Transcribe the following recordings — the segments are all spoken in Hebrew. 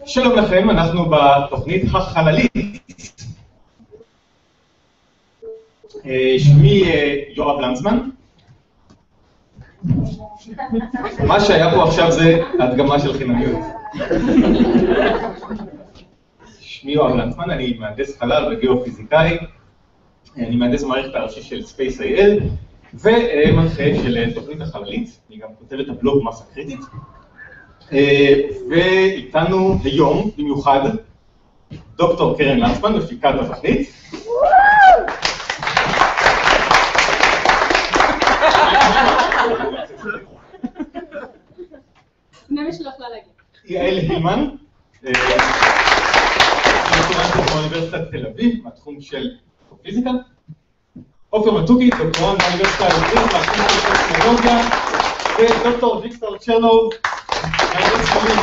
שלום לכם, אנחנו בתוכנית החללית. שמי יואב לנצמן. מה שהיה פה עכשיו זה הדגמה של חינניות. שמי יואב לנצמן, אני מהנדס חלל וגיאופיזיקאי. אני מהנדס המערכת הראשי של Space.il ומנחה של תוכנית החללית. אני גם כותב את הבלוג מסה קריטית. ואיתנו היום במיוחד דוקטור קרן לנצמן, מפיקת התוכנית. יעל הילמן, באוניברסיטת תל אביב, מהתחום של פיזיקה. עופר מתוקי, דוקטורנט באוניברסיטת תל אביב, מהתחום של טכנולוגיה, ודוקטור ויקטור צ'רנוב, מהנדס חלל.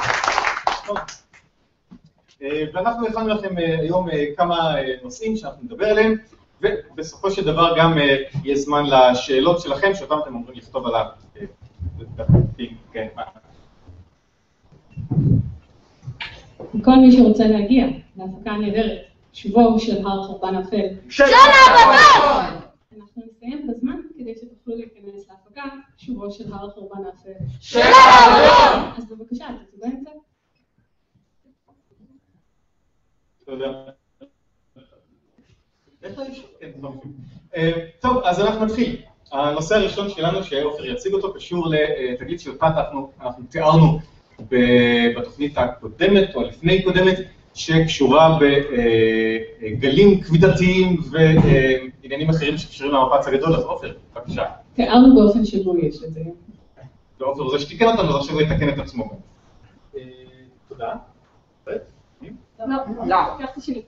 ואנחנו הכנו לכם היום כמה נושאים שאנחנו נדבר עליהם, ובסופו של דבר גם יהיה זמן לשאלות שלכם, שאותם אתם אמורים לכתוב על הדפים. כל מי שרוצה להגיע להפקה הנהדרת, שובו של הר חורבן אפל. של העבודה! אנחנו נסיים בזמן כדי שתוכלו להיכנס להפקה, שובו של הר חורבן אפל. של העבודה! אז בבקשה, תצאו באמצע. תודה. טוב, אז אנחנו נתחיל. הנושא הראשון שלנו שעופר יציג אותו קשור לתגלית שאותה אנחנו תיארנו בתוכנית הקודמת או לפני קודמת, שקשורה בגלים כבידתיים ועניינים אחרים שקשורים למפץ הגדול. אז עופר, בבקשה. תיארנו באופן שבו יש לזה. ועופר זה שתיקן אותנו, אז עכשיו הוא יתקן את עצמו. תודה. לא, קח את השני.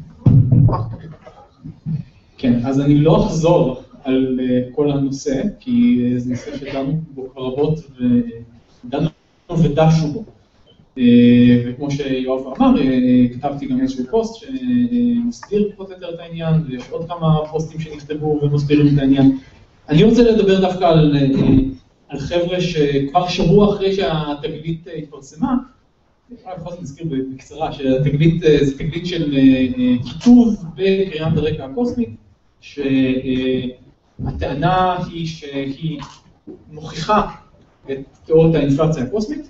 כן, אז אני לא אחזור על כל הנושא, כי זה נושא שדנו בו רבות ודנו ודשו בו. וכמו שיואב אמר, כתבתי גם איזשהו פוסט שמסביר פחות או יותר את העניין, ויש עוד כמה פוסטים שנכתבו ומסבירים את העניין. אני רוצה לדבר דווקא על חבר'ה שכבר שבוע אחרי שהתגלית התפרסמה, בכל זאת נזכיר בקצרה שהתגלית זה תגלית של כיתוב בקרינת הרקע הקוסמית, שהטענה היא שהיא מוכיחה את תיאוריית האינפלציה הקוסמית,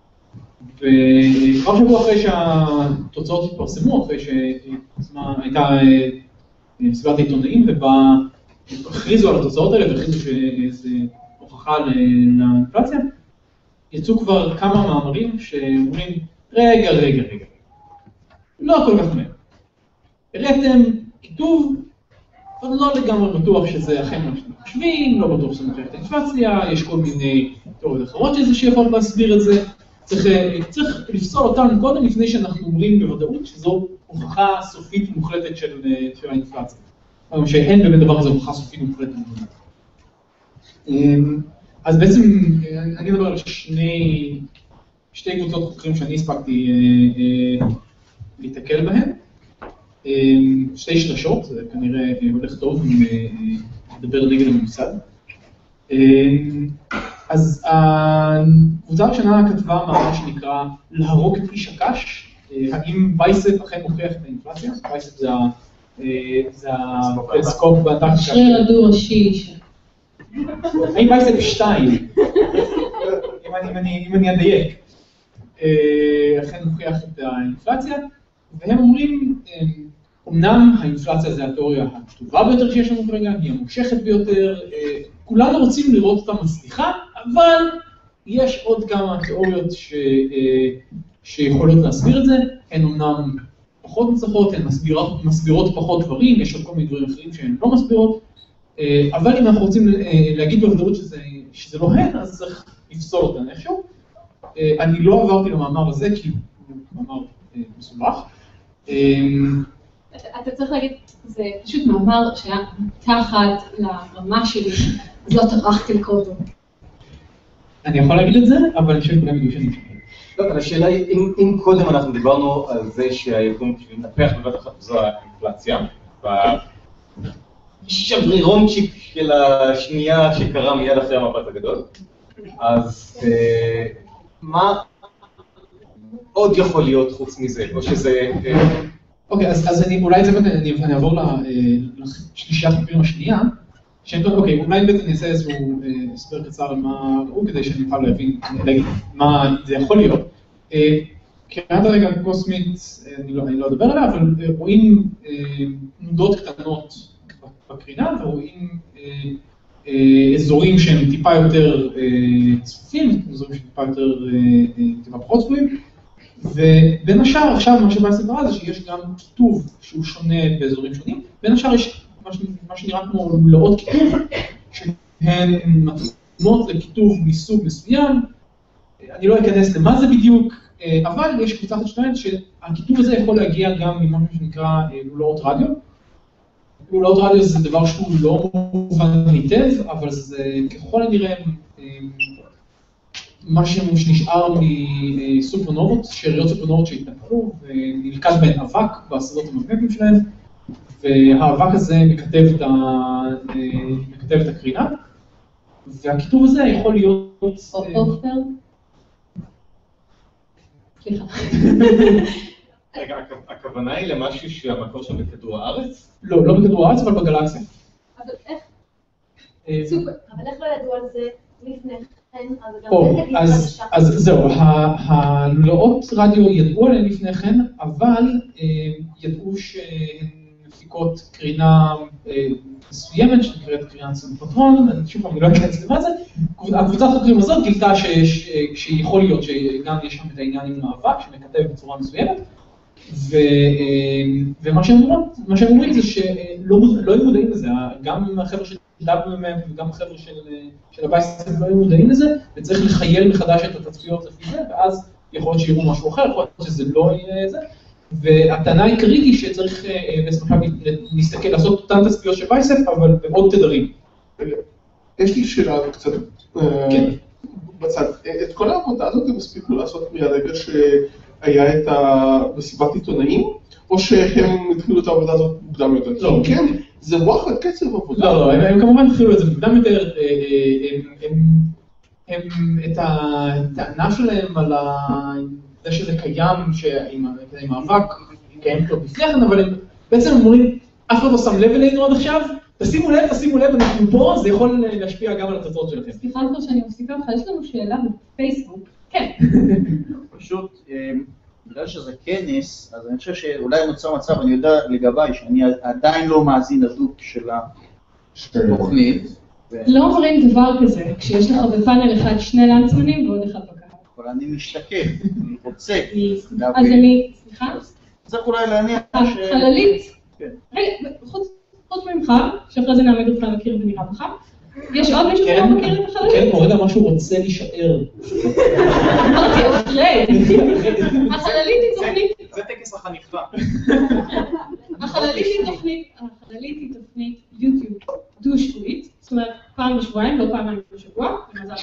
וכבר שבוע אחרי שהתוצאות התפרסמו, אחרי שהייתה מסיבת העיתונאים ובה הכריזו על התוצאות האלה והכריזו שזה הוכחה לאינפלציה, יצאו כבר כמה מאמרים שאומרים, רגע, לא כל כך מהר. הראיתם כיתוב, אבל לא לגמרי בטוח שזה אכן מה שאתם חושבים, לא בטוח שזה מוכיח את האינפלציה, יש כל מיני תיאוריות אחרות שיכול להסביר את זה. צריך לפסול אותנו קודם לפני שאנחנו אומרים בוודאות שזו הוכחה סופית מוחלטת של האינפלציה. אבל שאין באמת דבר כזה הוכחה סופית מוחלטת. אז בעצם אני מדבר על שתי קבוצות חוקרים שאני הספקתי להתקל בהן. שתי שלשות, זה כנראה הולך טוב אם נדבר נגד הממסד. אז הקבוצה הראשונה כתבה מאמר שנקרא להרוג את איש הקש, האם בייספ אכן מוכיח את האינפלציה? בייספ זה הטלסקופ באנטארקטיקה. שריר הדו-ראשי. האם בייספ 2, אם אני אדייק, אכן מוכיח את האינפלציה, והם אומרים, אמנם האינפלציה זה התיאוריה הטובה ביותר שיש לנו כרגע, היא המושכת ביותר, כולנו רוצים לראות אותה מצליחה, אבל יש עוד כמה תיאוריות שיכולות להסביר את זה, הן אמנם פחות מצליחות, הן מסבירות פחות דברים, יש עוד כל מיני דברים אחרים שהן לא מסבירות, אבל אם אנחנו רוצים להגיד בוודאות שזה לא הן, אז צריך לפסול אותן איכשהו. אני לא עברתי למאמר הזה, כי הוא מאמר מסובך. אתה צריך להגיד, זה פשוט מאמר שהיה מתחת לרמה שלי, אז לא טרחתי לקרוא אותו. אני יכול להגיד את זה, אבל אני חושב כולם ידעו שאני משקר. לא, אבל השאלה היא, אם קודם אנחנו דיברנו על זה שהארגון בשביל לנפח בבת אחת זו האינפלציה, בשברירונצ'יק של השנייה שקרה מיד אחרי המפץ הגדול, אז מה עוד יכול להיות חוץ מזה, או שזה... אוקיי, אז אולי אני אעבור לשלישיית החוקרים השנייה, אוקיי, אולי בעצם אני אעשה איזשהו הסבר קצר על מה ראו, כדי שאני אוכל להבין, להגיד מה זה יכול להיות. קרינת הרגע קוסמית, אני לא אדבר עליה, אבל רואים תנודות קטנות בקרינה, ורואים אזורים שהם טיפה יותר צפופים, אזורים שהם טיפה יותר טיפה פחות צפויים, ובין השאר, עכשיו מה שבא הסדרה זה שיש גם כיתוב שהוא שונה באזורים שונים, בין השאר יש מה שנראה כמו לולאות כיתוב, שהן מתאימות לכיתוב מסוג מסוים, אני לא אכנס למה זה בדיוק, אבל יש קבוצת השתיים שהכיתוב הזה יכול להגיע גם ממשהו שנקרא לולאות רדיו. לולאות רדיו זה דבר שהוא לא מובן היטב, אבל זה ככל הנראה משהו שנשאר מסופרנובות, שאריות סופרנובות שהתנפחו ונלכד בהן אבק בשדות המגנטיים שלהם, והאבק הזה מקטב את הקרינה, והכיתוב הזה יכול להיות... עופר? סליחה. רגע, הכוונה היא למשהו שהמקור שם בכדור הארץ? לא בכדור הארץ, אבל בגלקסיה. אבל איך? סופר, אבל איך לא ידעו על זה לפני כן? אז זהו, הלולאות רדיו ידעו עליהן לפני כן, אבל ידעו שהן מפיקות קרינה מסוימת, שנקראת קרינת סימפוטרון, שוב פעם, אני לא אכנס למה זה, הקבוצת חוקרים הזאת גילתה שיכול להיות שגם יש שם את העניין עם מאבק שמכתב בצורה מסוימת, ומה שהם אומרים זה שלא היו מודעים לזה, גם החבר'ה של WMM וגם החבר'ה של הבייסטים לא היו מודעים לזה, וצריך לחייל מחדש את התצפיות לפי זה, ואז יכול להיות שיראו משהו אחר, יכול להיות שזה לא יהיה זה, והטענה העיקרית היא שצריך בסמכה להסתכל, לעשות אותן תצפיות של בייסט, אבל בעוד תדרים. יש לי שאלה קצת בצד, את כל העבודה הזאת הם הספיקו לעשות מהרגע שהיה את המסיבת עיתונאים, או שהם התחילו את העבודה הזאת מוקדם יותר? לא. כן, זה וואחד קצב עבודה. לא, הם כמובן התחילו את זה מוקדם יותר, הם את הטענה שלהם על זה שזה קיים, שעם האבק קיים כבר לפני כן, אבל הם בעצם אומרים, אף אחד לא שם לב אלינו עד עכשיו, תשימו לב, אנחנו פה, זה יכול להשפיע גם על התוצאות שלכם. סליחה כבר שאני מוסיפה אותך, יש לנו שאלה בפייסבוק. כן. פשוט, בגלל שזה כנס, אז אני חושב שאולי נוצר מצב, אני יודע לגביי, שאני עדיין לא מאזין הדוק של התוכנית. לא אומרים דבר כזה, כשיש לך בפאנל אחד שני לנצמנים ועוד אחד בקהל. אבל אני משתקף, אני רוצה. אז אני, סליחה? צריך אולי להניח חללית? כן. רגע, חוץ ממך, שאחרי זה נעמד אותך מכיר ונראה בך, יש עוד מישהו שלא מכיר את החללית? כן, מורד על מה שהוא רוצה להישאר. אמרתי, אחרי. החללית היא תוכנית... זה טקס החניכה. החללית היא תוכנית יוטיוב דו-שבועית, זאת אומרת פעם בשבועיים, לא פעמיים בשבוע,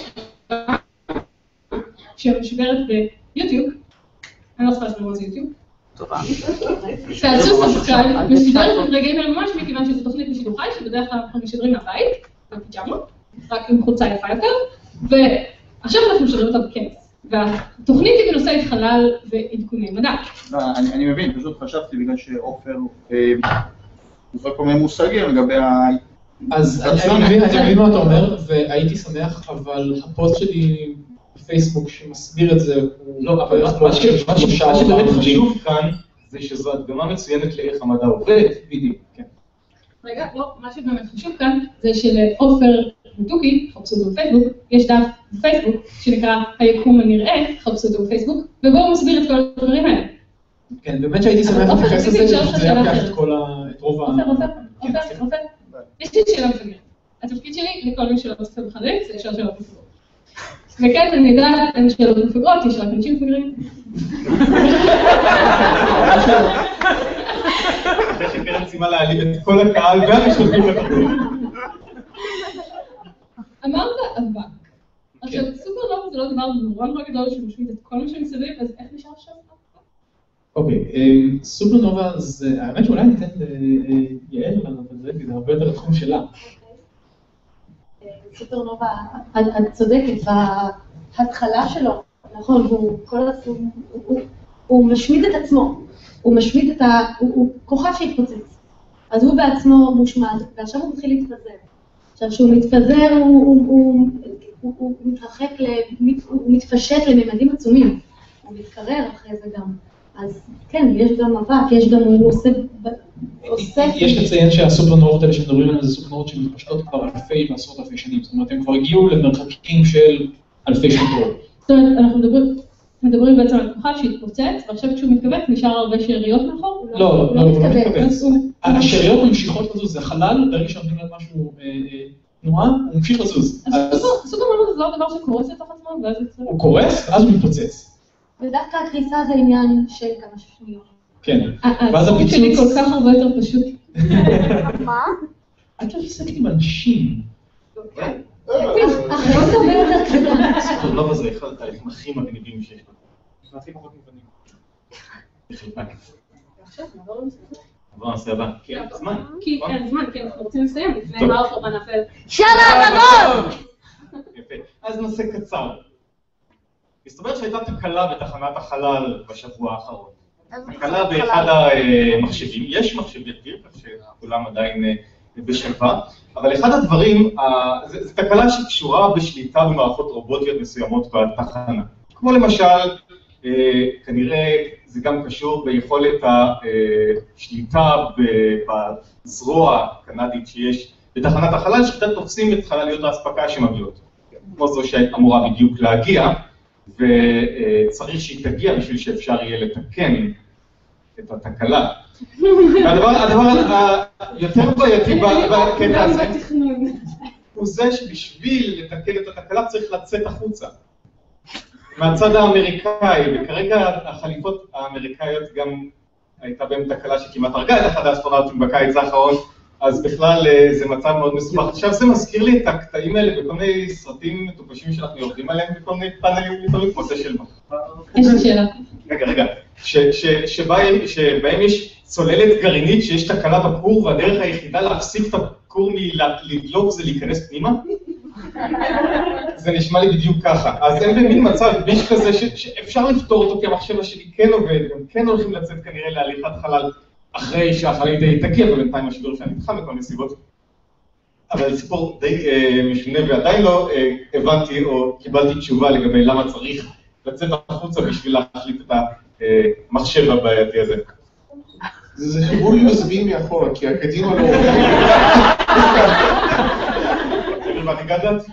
שמשודרת ביוטיוב, אני לא צריכה לספר מה זה יוטיוב. טובה. תעשו סאבסקרייב, משודרת ברגעים האלה ממש מכיוון שזו תוכנית בשידור חי, שבדרך כלל אנחנו משדרים מהבית, בפיג'מות, רק עם חולצה יפה יותר, ועכשיו אנחנו משדרים אותה בכנס. והתוכנית היא בנושאי חלל ועדכוני מדע. לא, אני מבין, פשוט חשבתי בגלל שעופר הוא כל מיני מושגים לגבי אז אני מבין מה אתה אומר, והייתי שמח, אבל הפוסט שלי בפייסבוק שמסביר את זה, לא, אבל מה שבאמת חשוב כאן, זה שזו הדגמה מצוינת לאיך המדע עובד, בדיוק, כן. רגע, לא, מה שבאמת חשוב כאן, זה שלעופר ודוקי, חפשו אותו בפייסבוק, יש דף בפייסבוק שנקרא היקום הנראה, חפשו אותו בפייסבוק, ובו הוא מסביר את כל הדברים האלה. כן, באמת שהייתי שמח להתייחס לזה, שזה יפתח את רוב ה... עופר, יש לי שאלה מפגרת. התפקיד שלי, לכל מי שלא צופה בחללית, זה לשאול שאלות מפגרות. וכן, אני יודעת, אין שאלות מפגרות, יש רק אנשים מפגרים. אחרי שקרן סימה להעליב את כל הקהל והמשתתפים לפגרים. אמרת אבק. עכשיו, סופרנובה זה לא דבר נורא גדול שמשמיד את כל מה שמסביב, אז איך נשאר שם? אוקיי, סופרנובה זה, האמת שאולי ניתן ליעל לנו את זה, כי זה הרבה יותר לתחום שלה. סופרנובה, את צודקת, בהתחלה שלו, נכון, והוא כל הסוג, הוא משמיד את עצמו, הוא משמיד את הוא כוכב שהתפוצץ. אז הוא בעצמו מושמד, ועכשיו הוא מתחיל להתפזר. עכשיו, כשהוא מתפזר, הוא מתרחק, הוא מתפשט לממדים עצומים. הוא מתקרר אחרי זה גם. אז כן, יש גם מאבק, יש גם, הוא עושה... יש לציין שהסופרנורות האלה שמדברים עליהם זה סופרנורות שמתפשטות כבר אלפי ועשרות אלפי שנים. זאת אומרת, הם כבר הגיעו למרחקים של אלפי שנות אור. זאת אומרת, אנחנו מדברים בעצם על כוכב שהתפוצץ, ועכשיו כשהוא מתכווץ נשאר הרבה שאריות מאחור? לא מתכווץ. השאריות ממשיכות לזוז, זה חלל, ברגע שנותנים להם משהו תנועה, הוא ממשיך לזוז. אז סופרנובה זה לא דבר שקורס לתוך עצמו, ואז הוא קורס, ואז הוא מתפוצץ. ודווקא הקריסה זה עניין של כמה שניות. כן. הסיפור שלי כל כך הרבה יותר פשוט. מה? את לא עסקת עם אנשים. אחריות הרבה יותר קטנה. סופרנובה זה אחד התהליכים הכי מגניבים שיש לנו. זה הכי פחות מובנים. בחלקה. עכשיו נעבור לנושא. בואו נעשה הבא. כי אין זמן. כי אין זמן, כי אנחנו רוצים לסיים לפני מה אוכל בנפל. שנה רבות! יפה. אז נושא קצר. מסתבר שהייתה תקלה בתחנת החלל בשבוע האחרון. תקלה באחד המחשבים, יש מחשב ידביר, כך שכולם עדיין בשלווה, אבל אחד הדברים, זו תקלה שקשורה בשליטה במערכות רובוטיות מסוימות בתחנה. כמו למשל, כנראה זה גם קשור ביכולת השליטה בזרוע הקנדית שיש בתחנת החלל, שאתה תופסים את חלליות האספקה שמגיעות. כמו זו שאמורה בדיוק להגיע, וצריך שהיא תגיע בשביל שאפשר יהיה לתקן את התקלה. הדבר היותר בעייתי בקטע הזה הוא זה שבשביל לתקן את התקלה צריך לצאת החוצה מהצד האמריקאי, וכרגע החליפות האמריקאיות גם הייתה בהם תקלה שכמעט הרגה את אחד האסטרונאוטים בקיץ האחרון, אז בכלל זה מצב מאוד מסובך. עכשיו זה מזכיר לי את הקטעים האלה בכל מיני סרטים מטופשים שאנחנו יורדים עליהם בכל מיני פאנלים לפעמים, כמו זה של מחר. יש לי שאלה. רגע, שבהם יש צוללת גרעינית שיש תקלה בכור, והדרך היחידה להפסיק את הכור מלדלוק זה להיכנס פנימה? זה נשמע לי בדיוק ככה. אז אין במין מצב ביש כזה שאפשר לפתור אותו, כי המחשב שלי כן עובד, גם כן הולכים לצאת כנראה להליכת חלל אחרי שהחלל די תגיע, ובינתיים השידור שאני נדחה מכל מיני סיבות. אבל סיפור די משונה, ועדיין לא הבנתי או קיבלתי תשובה לגבי למה צריך לצאת החוצה בשביל להחליט את המחשב הבעייתי הזה. זה חיבור USB מאחורה, כי הקדימה לא עובד. מה תגדת?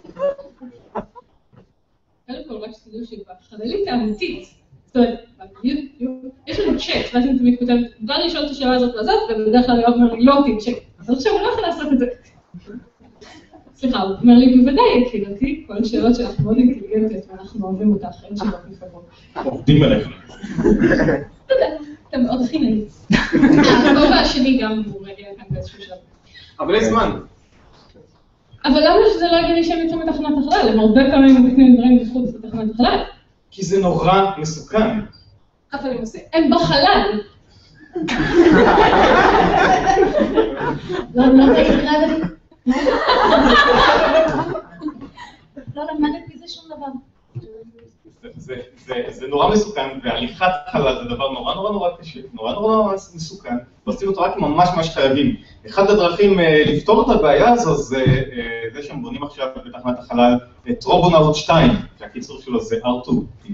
קודם כל, רק שתדעו שבחללית האמיתית, זאת אומרת, יש לנו צ'אט, ואז אני תמיד כותבת, כבר לשאול את השאלה הזאת לזאת, ובדרך כלל יואב אומר לי, לא תמצ'ק. אז עכשיו הוא לא יכול לעשות את זה. סליחה, הוא אומר לי, בוודאי, יקירתי, כל השאלות שאנחנו מאוד אינטליגנטיות, ואנחנו אוהבים אותה אחרי שאלות מפגרות. עובדים עליך. תודה, אתה מאוד חינני. הכובע השני גם הוא מגיע כאן באיזשהו שלב. אבל יש זמן. אבל למה שזה לא הגיוני שהם יצאו מתחנת החלל? הם הרבה פעמים מתקנים דברים בחוץ לתחנת החלל. כי זה נורא מסוכן. אבל הם עושים. הם בחלל. לא תקרא לי. לא למדת מזה שום דבר. זה נורא מסוכן, והליכת חלל זה דבר נורא קשה, נורא מסוכן, ועושים אותו רק אם ממש חייבים. אחד הדרכים לפתור את הבעיה הזו זה שהם בונים עכשיו בתחנת החלל את רובונאוט 2, שהקיצור שלו זה R2.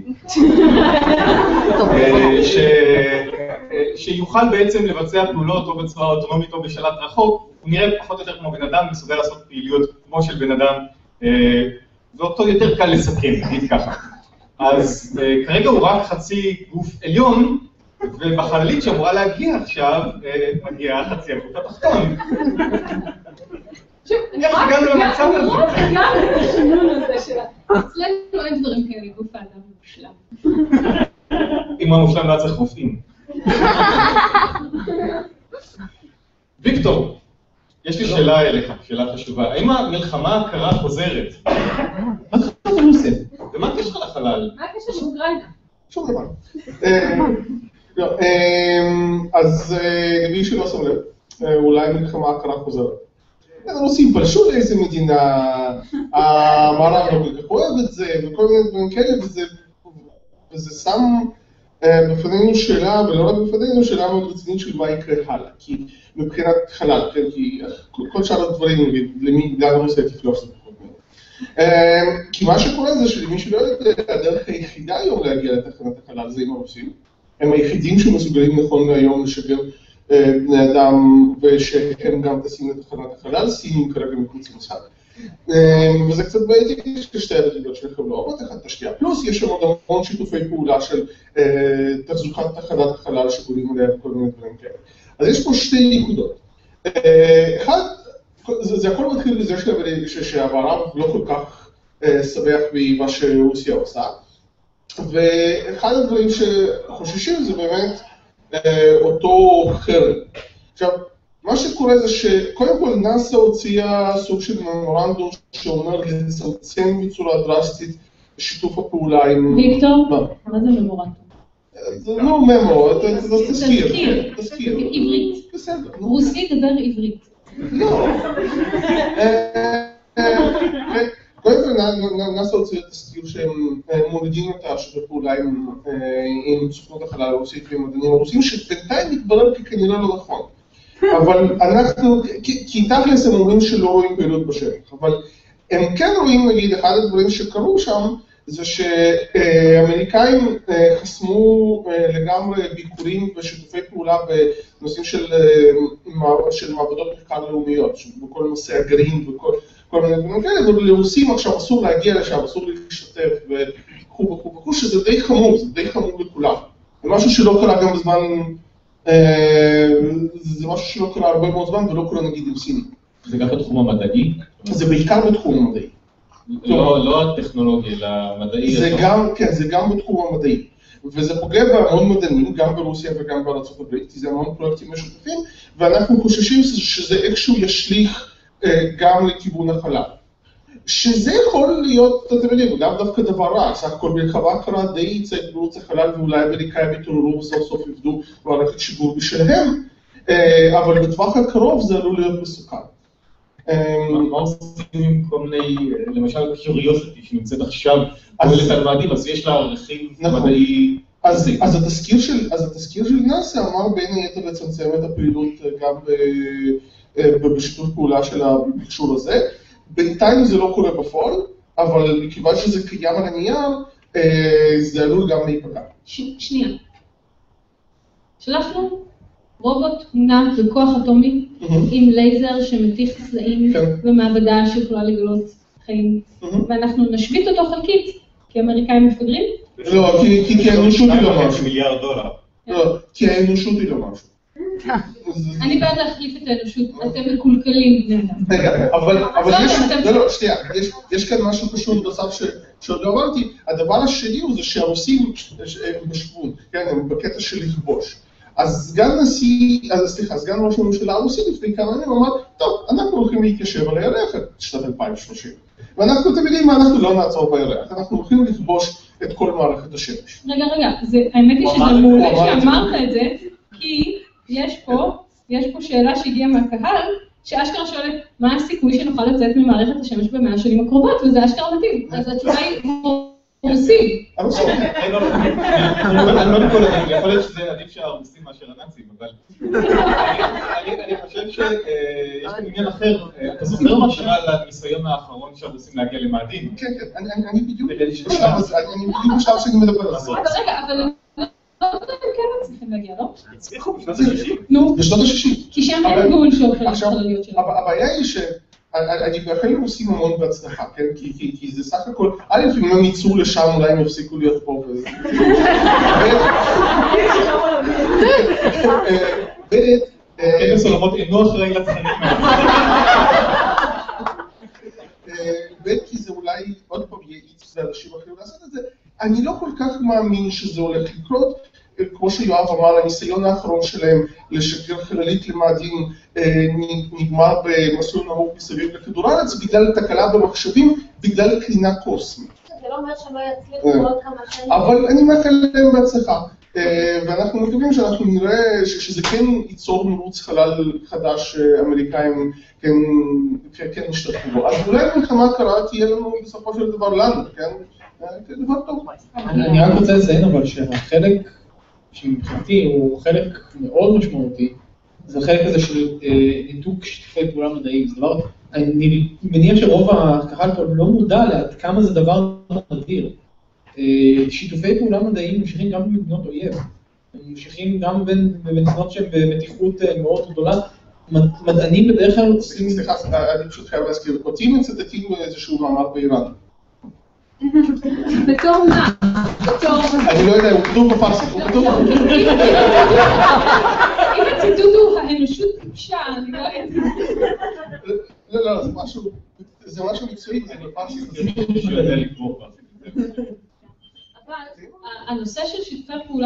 שיוכל בעצם לבצע פעולות או בצורה אוטונומית או בשלט רחוק, הוא נראה פחות או יותר כמו בן אדם, מסוגל לעשות פעילויות כמו של בן אדם, ואותו יותר קל לסכם, נגיד ככה. אז כרגע הוא רק חצי גוף עליון, ובחללית שאמורה להגיע עכשיו, מגיעה חצי הגוף התחתון. איך הגענו למצב הזה? גם החינון הזה שלה. אצלנו אין דברים כאלה, גוף האדם מושלם. אם המושלם לא צריך רופאים. ויקטור, יש לי שאלה אליך, שאלה חשובה. האם המלחמה הקרה חוזרת? מה אתה עושה? ומה הקשר לחלל? מה הקשר של אוקראינה? שום דבר. אז למי שלא שם לב, אולי מלחמה הקרה חוזרת. הרוסים פלשו לאיזה מדינה, המערב לא כל כך אוהב את זה, וכל מיני דברים כאלה, וזה שם בפנינו שאלה, ולא רק בפנינו, שאלה מאוד רצינית של מה יקרה הלאה. כי מבחינת חלל, כן, כי כל שאר הדברים, לאן רוסיה תפלוש זה פחות מאוד. כי מה שקורה זה שלמי שלא יודע, הדרך היחידה היום להגיע לתחנת החלל זה עם הרוסים. הם היחידים שמסוגלים נכון להיום לשגר בני אדם, ושהם גם טסים לתחנת החלל, סינים כרגע מחוץ למשחק. וזה קצת בעייתי, יש שתי היחידות שלכם לא עובד, אחת תשתיה פלוס, יש שם עוד המון שיתופי פעולה של תחזוקת תחנת החלל שבונים עליה וכל מיני דברים כאלה. אז יש פה שתי נקודות. אחד, זה הכל מתחיל בזה שהמערב לא כל כך שמח ממה שרוסיה עושה, ואחד הדברים שחוששים זה באמת אותו חרם. עכשיו, מה שקורה זה שקודם כל נאס"א הוציאה סוג של ממורנדום שאומר לצמצם בצורה דרסטית שיתוף הפעולה עם... ויקטור, מה זה ממורנדום? זה לא ממו, זה תזכיר. תזכיר. עברית. בסדר. רוסי דבר עברית. לא. קודם כל נאס"א הוציאה תזכיר שהם מורידים את השיתוף פעולה עם סוכנות החלל הרוסית ועם המדענים הרוסים, שבינתיים מתברר ככנראה לא נכון. אבל אנחנו, כי תכלס הם אומרים שלא רואים פעילות בשטח, אבל הם כן רואים, נגיד, אחד הדברים שקרו שם, זה שאמריקאים חסמו לגמרי ביקורים ושיתופי פעולה בנושאים של מעבדות מחקר לאומיות, בכל נושא הגרעין וכל מיני דברים כאלה, ולרוסים עכשיו אסור להגיע לשם, אסור להשתתף וכו', שזה די חמור, זה די חמור לכולם. זה משהו שלא קרה גם בזמן... זה משהו שלא קרה הרבה מאוד זמן ולא קורה נגיד עם סינים. זה גם בתחום המדעי? זה בעיקר בתחום המדעי. לא הטכנולוגי, אלא המדעי. כן, זה גם בתחום המדעי. וזה פוגע בהמון מדענים, גם ברוסיה וגם בארצות הברית, כי זה המון פרויקטים משותפים, ואנחנו חוששים שזה איכשהו ישליך גם לכיוון החלל. שזה יכול להיות, אתם יודעים, גם דווקא דבר רע, סך הכל מלחמה קרה די יצא ברוץ החלל, ואולי אמריקאים יתעוררו וסוף סוף יבדו מערכת שיגור בשלהם, אבל בטווח הקרוב זה עלול להיות מסוכן. מה עושים עם כל מיני, למשל קיוריוסיטי שנמצאת עכשיו, פועלת על מאדים, אז יש לה רכיב מדעי... אז התזכיר של נאס"א אמר בין היתר לצמצם את הפעילות גם בשיתוף פעולה של המכשור הזה. בינתיים זה לא קורה בפועל, אבל מכיוון שזה קיים על הנייר, זה עלול גם להיפגע. שנייה. שלחנו רובוט מונע בכוח אטומי עם לייזר שמתיך סלעים במעבדה שיכולה לגלות חיים, ואנחנו נשבית אותו חלקית, כי האמריקאים מפגרים? לא, כי האנושות היא לא משהו. מיליארד דולר. לא, כי האנושות היא לא משהו. אני בעד להחליף את האנושות, אתם מקולקלים בני אדם. אבל יש כאן משהו חשוב נוסף שעוד לא אמרתי, הדבר השני הוא זה שהרוסים הם בשבון, הם בקטע של לכבוש. אז סגן ראש הממשלה הרוסי לפני כמה ימים אמר, טוב, אנחנו הולכים להתיישב על הירח עד שנת 2030. ואנחנו, אתם יודעים מה, אנחנו לא נעצור בירח, אנחנו הולכים לכבוש את כל מערכת השמש. רגע, האמת היא שזה מעולה שאמרת את זה, כי יש פה שאלה שהגיעה מהקהל, שאשכרה שואלת, מה הסיכוי שנוכל לצאת ממערכת השמש ב100 השנים הקרובות, וזה אשכרה מתאים. אז התשובה היא רוסי. יכול להיות שזה עדיף שהרוסים מאשר הנאצים, אבל אני חושב שיש כאן עניין אחר, אתה זוכר מה שהיה לניסיון האחרון שהרוסים להגיע למאדים? כן, אני בדיוק בשלב שאני מדבר על זה. רגע, אבל... הם כן צריכים להגיע, לא? הצליחו בשנות ה-60. נו. בשנות ה-60. כי שם אין גבול שאוכל את החלליות שלנו. הבעיה היא שאני מאחל עושים המון בהצלחה, כן? כי זה סך הכל, א' אם הם ייצאו לשם אולי הם יפסיקו להיות פה וזה. כן, סולמות אינו אחראי לתכנים. כי זה אולי עוד פעם יעיץ לאנשים אחרים לעשות את זה. אני לא כל כך מאמין שזה הולך לקרות, כמו שיואב אמר, הניסיון האחרון שלהם לשגר חללית למאדים נגמר במסלול נמוך מסביב לכדור הארץ, בגלל תקלה במחשבים, בגלל קרינה קוסמית. זה לא אומר שלא יצליחו עוד כמה שנים. אבל אני מאחל להם בהצלחה, ואנחנו מקווים שאנחנו נראה שזה כן ייצור מרוץ חלל חדש שאמריקאים כן ישתתפו בו. אז אולי במלחמה קרה תהיה לנו בסופו של דבר לנו, כן? דבר טוב. אני רק רוצה לציין אבל שהחלק שמבחינתי הוא חלק מאוד משמעותי, זה החלק הזה של ניתוק שיתופי פעולה מדעיים. זה דבר, אני מניח שרוב הקהל פה לא מודע לעד כמה זה דבר נדיר. שיתופי פעולה מדעיים ממשיכים גם במדינות אויב, הם ממשיכים גם במדינות שהן במתיחות מאוד גדולה. מדענים בדרך כלל עושים... סליחה, אני פשוט חייב להזכיר, אותי מצטטים באיזשהו מאמר באיראן. בתור מה? אני לא יודע, הוא כתוב בפרסית, הוא כתוב... אם הציטוט הוא האנושות טיפשה, אני לא יודעת. לא, זה משהו מקצועי, זה בפרסית. אבל הנושא של שיתופי פעולה...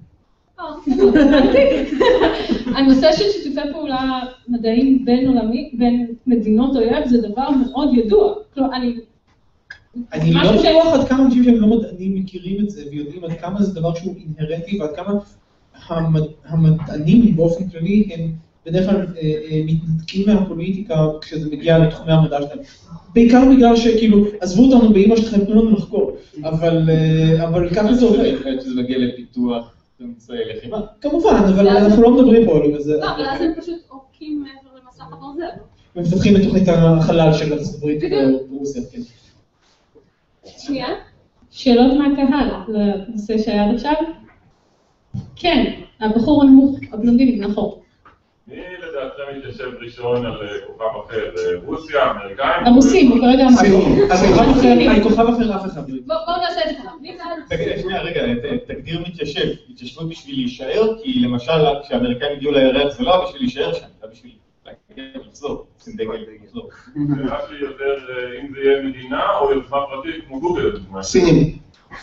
הנושא של שיתופי פעולה מדעיים בין מדינות אויב זה דבר מאוד ידוע. אני לא בטוח עד כמה אנשים שהם לא מדענים מכירים את זה ויודעים עד כמה זה דבר שהוא אינהרנטי ועד כמה המדענים באופן כללי הם בדרך כלל מתנתקים מהפוליטיקה כשזה מגיע לתחומי המדע שלהם. בעיקר בגלל שכאילו עזבו אותנו באמא שלכם, תנו לנו לחקור, אבל ככה זה עובד. שזה מגיע לפיתוח אמצעי לחימה. כמובן, אבל אנחנו לא מדברים פה על זה. לא, אבל אז הם פשוט עורקים מעבר למסך הברזל. ומפתחים את תוכנית החלל של ארצות הברית ורוסיה, כן. שנייה, שאלות מהקהל לנושא שהיה עד עכשיו? כן, הבחור הנמוך, הבלונדיני, נכון. מי לדעתכם מתיישב ראשון על כוכב אחר? רוסיה, אמריקאים? הרוסים, הוא כרגע המקום. על כוכב אחר אף אחד. בואו נעשה את זה. שנייה, רגע, תגדיר מתיישב. התיישבות בשביל להישאר, כי למשל כשהאמריקאים הגיעו לירח זה לא היה בשביל להישאר שם, זה היה בשביל לחזור, עושים דגל ולחזור. שאלה שלי יותר אם זה יהיה מדינה או יוזמה פרטית כמו גוגל. סינים.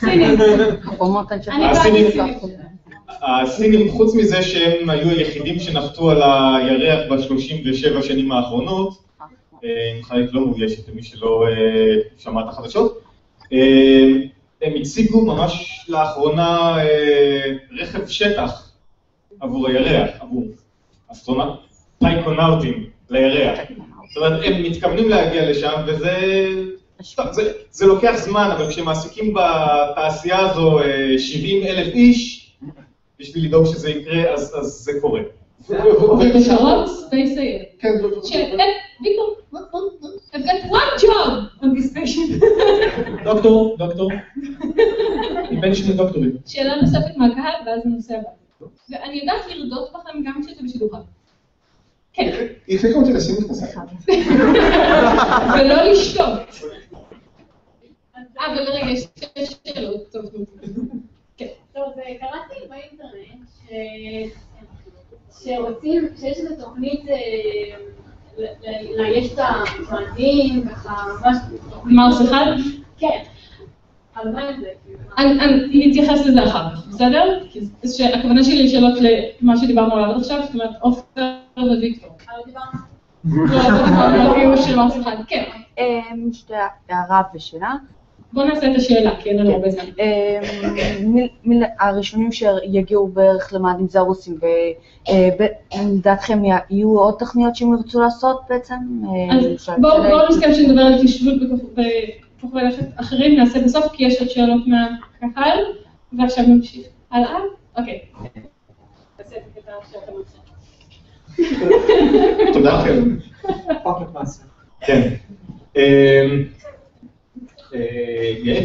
הסינים, חוץ מזה שהם היו היחידים שנחתו על הירח ב-37 שנים האחרונות, עם חלק לא מאוישת למי שלא שמע את החדשות, הם הציגו ממש לאחרונה רכב שטח עבור הירח, עבור טייקונאוטים לירח. זאת אומרת, הם מתכוונים להגיע לשם, וזה לוקח זמן, אבל כשמעסיקים בתעשייה הזו 70,000 איש, בשביל לדאוג שזה יקרה, אז זה קורה. ובקרוב, ספייס אייר. כן, ויקטור, I've got one job on this station. דוקטור. בין שני דוקטורים. שאלה נוספת מהקהל, ואז הנושא הבא. ואני יודעת לרדות בכם גם כשאתם בשידור חי. כן. יפק אותי לשים את הסך. ולא לשתות. אבל רגע, יש שאלות. טוב. טוב, קראתי באינטרנט שרוצים, שיש איזו תוכנית לאייש את המאדים, ככה, ממש... מרס אחד? כן. אבל מה זה? אני אתייחס לזה אחר כך, בסדר? הכוונה שלי לשאלות למה שדיברנו עליו עד עכשיו, זאת אומרת, עופר וויקטור. אבל דיברנו? לא, דיברנו על גיוס של מרס אחד, כן. שתי הערה ושאלה. בוא נעשה את השאלה, כי אין לנו הרבה זמן. הראשונים שיגיעו בערך למאדים זה הרוסים, ולדעתכם יהיו עוד תוכניות שהם ירצו לעשות בעצם? בואו נסכם שנדבר על התיישבות בכוכבי לכת אחרים, נעשה בסוף, כי יש עוד שאלות מהקהל, ועכשיו נמשיך. הלאה? אוקיי. נעשה את השאלות המעצר. תודה, כן. פרקת מעשה. כן. יעל,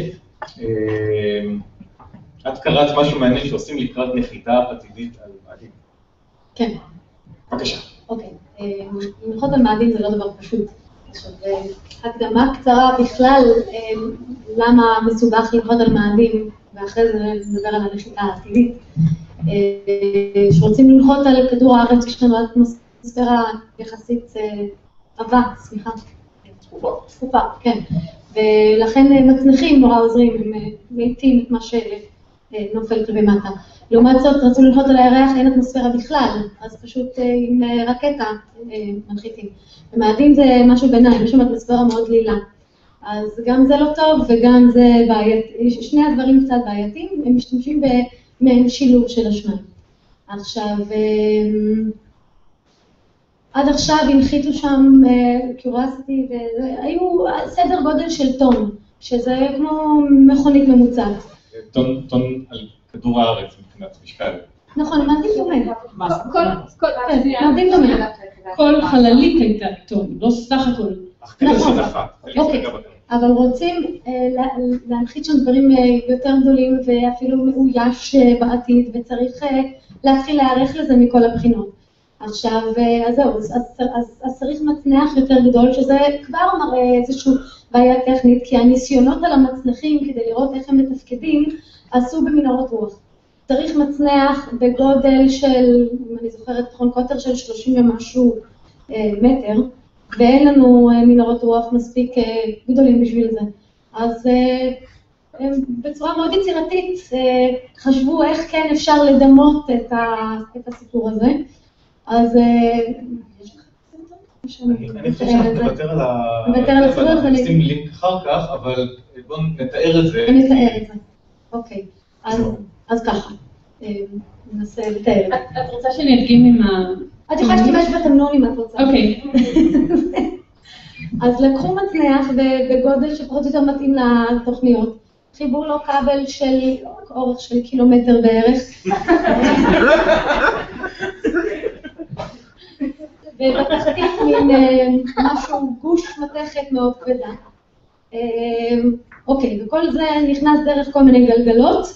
את קראת משהו מעניין שעושים לקראת נחיתה עתידית על מאדים. כן. בבקשה. אוקיי. לנחות על מאדים זה לא דבר פשוט. עכשיו, הקדמה קצרה בכלל, למה מסובך לנחות על מאדים, ואחרי זה נדבר על הנחיתה העתידית. שרוצים לנחות על כדור הארץ, יש לנו אטמוספירה יחסית עבה, סליחה. צפופה, כן. ולכן מצנחים נורא עוזרים, הם מאיטים את מה שנופל למטה. לעומת זאת, רצו לנחות על הירח, אין אטמוספירה בכלל, אז פשוט עם רקטה מנחיתים. ומאדים זה משהו ביניים, יש שם אטמוספירה מאוד דלילה. אז גם זה לא טוב וגם זה בעייתי, שני הדברים קצת בעייתיים, הם משתמשים במעין שילוב של השניים. עכשיו, עד עכשיו הנחיתו שם קיורסיטי, והיו סדר גודל של טון, שזה כמו מכונית ממוצעת. טון על כדור הארץ. מבחינת משקל. נכון, מעדים דומה. מעדים כל דומה. כל חללית הייתה טון, לא סך הכל. החלק של אחת. אוקיי, אבל רוצים להנחית שם דברים יותר גדולים ואפילו מאויש בעתיד, וצריך להתחיל להיערך לזה מכל הבחינות. עכשיו, אז זהו, אז צריך מצנח יותר גדול, שזה כבר מראה איזושהי בעיה טכנית, כי הניסיונות על המצנחים, כדי לראות איך הם מתפקדים, עשו במנהרות רוח. צריך מצנח בגודל של, אם אני זוכרת, נכון, קוטר של 30 ומשהו מטר, ואין לנו מנהרות רוח מספיק גדולים בשביל זה. אז בצורה מאוד יצירתית חשבו איך כן אפשר לדמות את הסיפור הזה. אז אני חושב שאנחנו נוותר על הסיפור הזה. נשים לינק אחר כך, אבל בואו נתאר את זה. נתאר את זה. אוקיי, אז ככה, ננסה לתאר. את רוצה שאני אדגים עם ה... את יכולה להשתמש בתמנון אם את רוצה. אוקיי. אז לקחו מצנח בגודל שפחות או יותר מתאים לתוכניות, חיבור לו כבל של אורך של קילומטר בערך, ובתחתית מין משהו גוש מתכת מאוד כבדה. אוקיי, וכל זה נכנס דרך כל מיני גלגלות,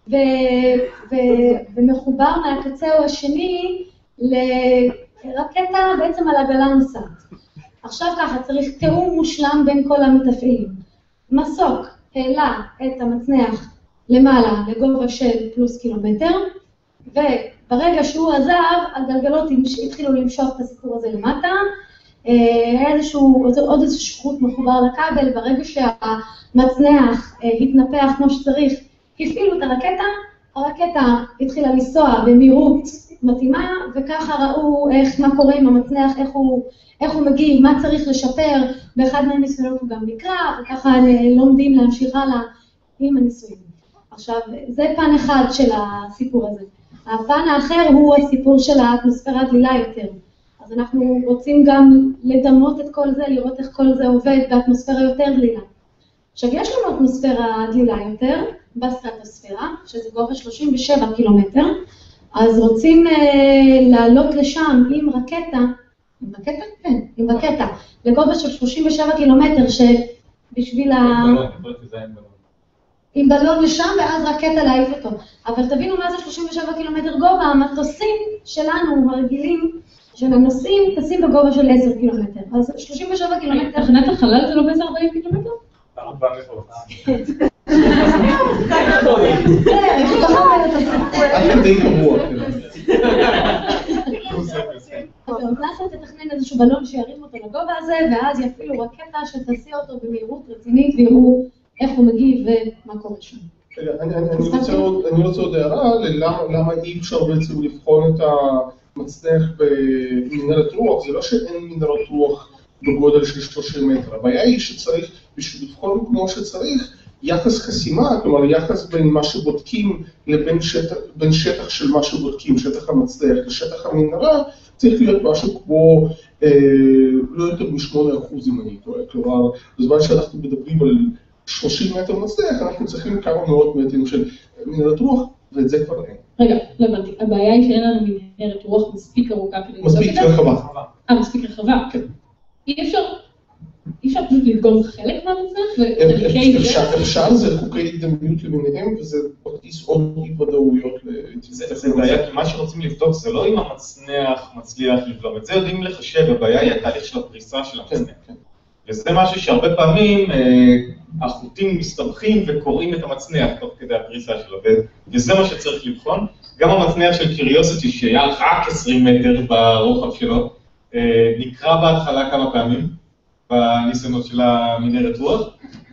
ומחובר מהקצה השני לרקטה בעצם על עגלה נוסעת. עכשיו ככה, צריך תיאום מושלם בין כל המתפעלים. מסוק העלה את המצנח למעלה לגובה של פלוס קילומטר, וברגע שהוא עזב, הגלגלות התחילו למשוך את הסיפור הזה למטה, היה עוד איזשהו חוט מחובר לכבל, ברגע שהמצנח התנפח כמו שצריך, הפעילו את הרקטה התחילה לנסוע במהירות מתאימה, וככה ראו מה קורה עם המצנח, איך הוא מגיב, מה צריך לשפר, באחד מהניסיונות הוא גם נקרא, וככה לומדים להמשיך הלאה עם הניסויים. עכשיו, זה פן אחד של הסיפור הזה. הפן האחר הוא הסיפור של האטמוספירה דלילה יותר. אז אנחנו רוצים גם לדמות את כל זה, לראות איך כל זה עובד באטמוספירה יותר דלילה. עכשיו, יש לנו אטמוספירה דלילה יותר, בסטרטוספירה, שזה גובה 37 קילומטר, אז רוצים לעלות לשם עם רקטה, עם רקטה, לגובה של 37 קילומטר, שבשביל עם בלון לשם, ואז רקטה להעיף אותו. אבל תבינו מה זה 37 קילומטר גובה, המטוסים שלנו, הרגילים, של הנוסעים, טסים בגובה של 10 קילומטר. אז 37 קילומטר... תחנת החלל זה לא באיזה 40 קילומטר? 4 מטר. אתם די קבוע. אנחנו תתכנן איזשהו בלון שירים אותו לגובה הזה, ואז יפעילו רקטה שתסיע אותו במהירות רצינית, ויראו איך הוא מגיב ומה קורה שם. אני רוצה עוד הערה למה אי אפשר בעצם לבחון את המצנח במנהרת רוח. זה לא שאין מנהרות רוח בגודל של 30 מטר. הבעיה היא שצריך, בשביל לבחון כמו שצריך, יחס חסימה, כלומר יחס בין מה שבודקים לבין שטח של מה שבודקים, שטח המצנח לשטח המנהרה, צריך להיות משהו כמו לא יותר מ8% אם אני טועה. כלומר, בזמן שאנחנו מדברים על 30 מטר מצנח, אנחנו צריכים כמה מאות מטרים של מנהרת רוח, ואת זה כבר אין. רגע, לא הבנתי. הבעיה היא שאין לנו מנהרת רוח מספיק ארוכה כדי... מספיק רחבה. מספיק רחבה. כן. אי אפשר פשוט לדגום חלק מהמצנח אפשר, זה חוקי התדמיות למיניהם, וזה מכניס עוד אי-ודאויות. זה בעיה, כי מה שרוצים לבדוק זה לא אם המצנח מצליח לבלום, את זה יודעים לחשב, הבעיה היא התהליך של הפריסה של המצנח. וזה משהו שהרבה פעמים החוטים מסתבכים וקוראים את המצנח תוך כדי הפריסה שלו, וזה מה שצריך לבחון. גם המצנח של קיוריוסיטי, שהיה רק 20 מטר ברוחב שלו, נקרא בהתחלה כמה פעמים בניסיונות של המנהרת רוח,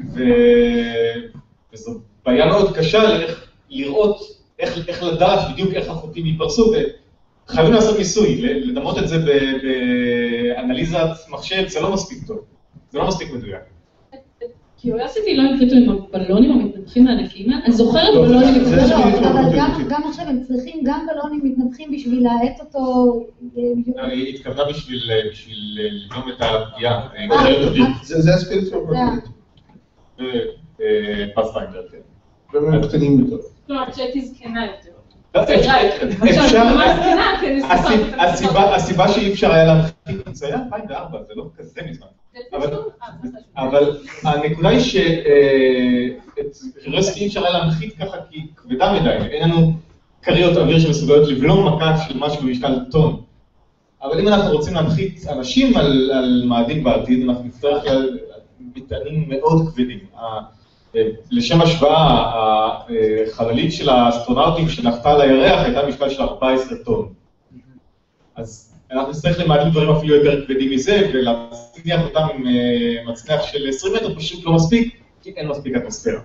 וזו בעיה מאוד קשה לראות איך לדעת בדיוק איך החוטים ייפרסו, וחייבים לעשות ניסוי, לדמות את זה באנליזת מחשב, זה לא מספיק טוב, זה לא מספיק מדויק. קיוריוסיטי לא הקליטו עם הבלונים המתנפחים הענקיים, אני זוכרת בלונים מתנפחים. אבל גם עכשיו הם צריכים גם בלונים מתנפחים בשביל להעט אותו... היא התכוונה בשביל לבלום את הפגיעה. זה הספיריט פרופרטית. פאת'פיינדר, כן. והם קטנים יותר. כלומר, כשהייתי זקנה יותר. הסיבה שאי אפשר היה להנחית, זה היה 2004, זה לא כזה מזמן. אבל הנקודה היא שרסקי אי אפשר היה להנחית ככה כי כבדה מדי, אין לנו כריות אוויר שמסוגלות לבלום מכה של משהו במשקל טון. אבל אם אנחנו רוצים להנחית אנשים על מאדים בעתיד, אנחנו נצטרך מטענים מאוד כבדים. לשם השוואה, החללית של האסטרונאוטים שנחתה על הירח הייתה משקל של 14 טון. אז אנחנו נצטרך למעדים דברים אפילו יותר כבדים מזה, ולהצליח אותם עם מצנח של 20 מטר פשוט לא מספיק, כי אין מספיק אטמוספירה.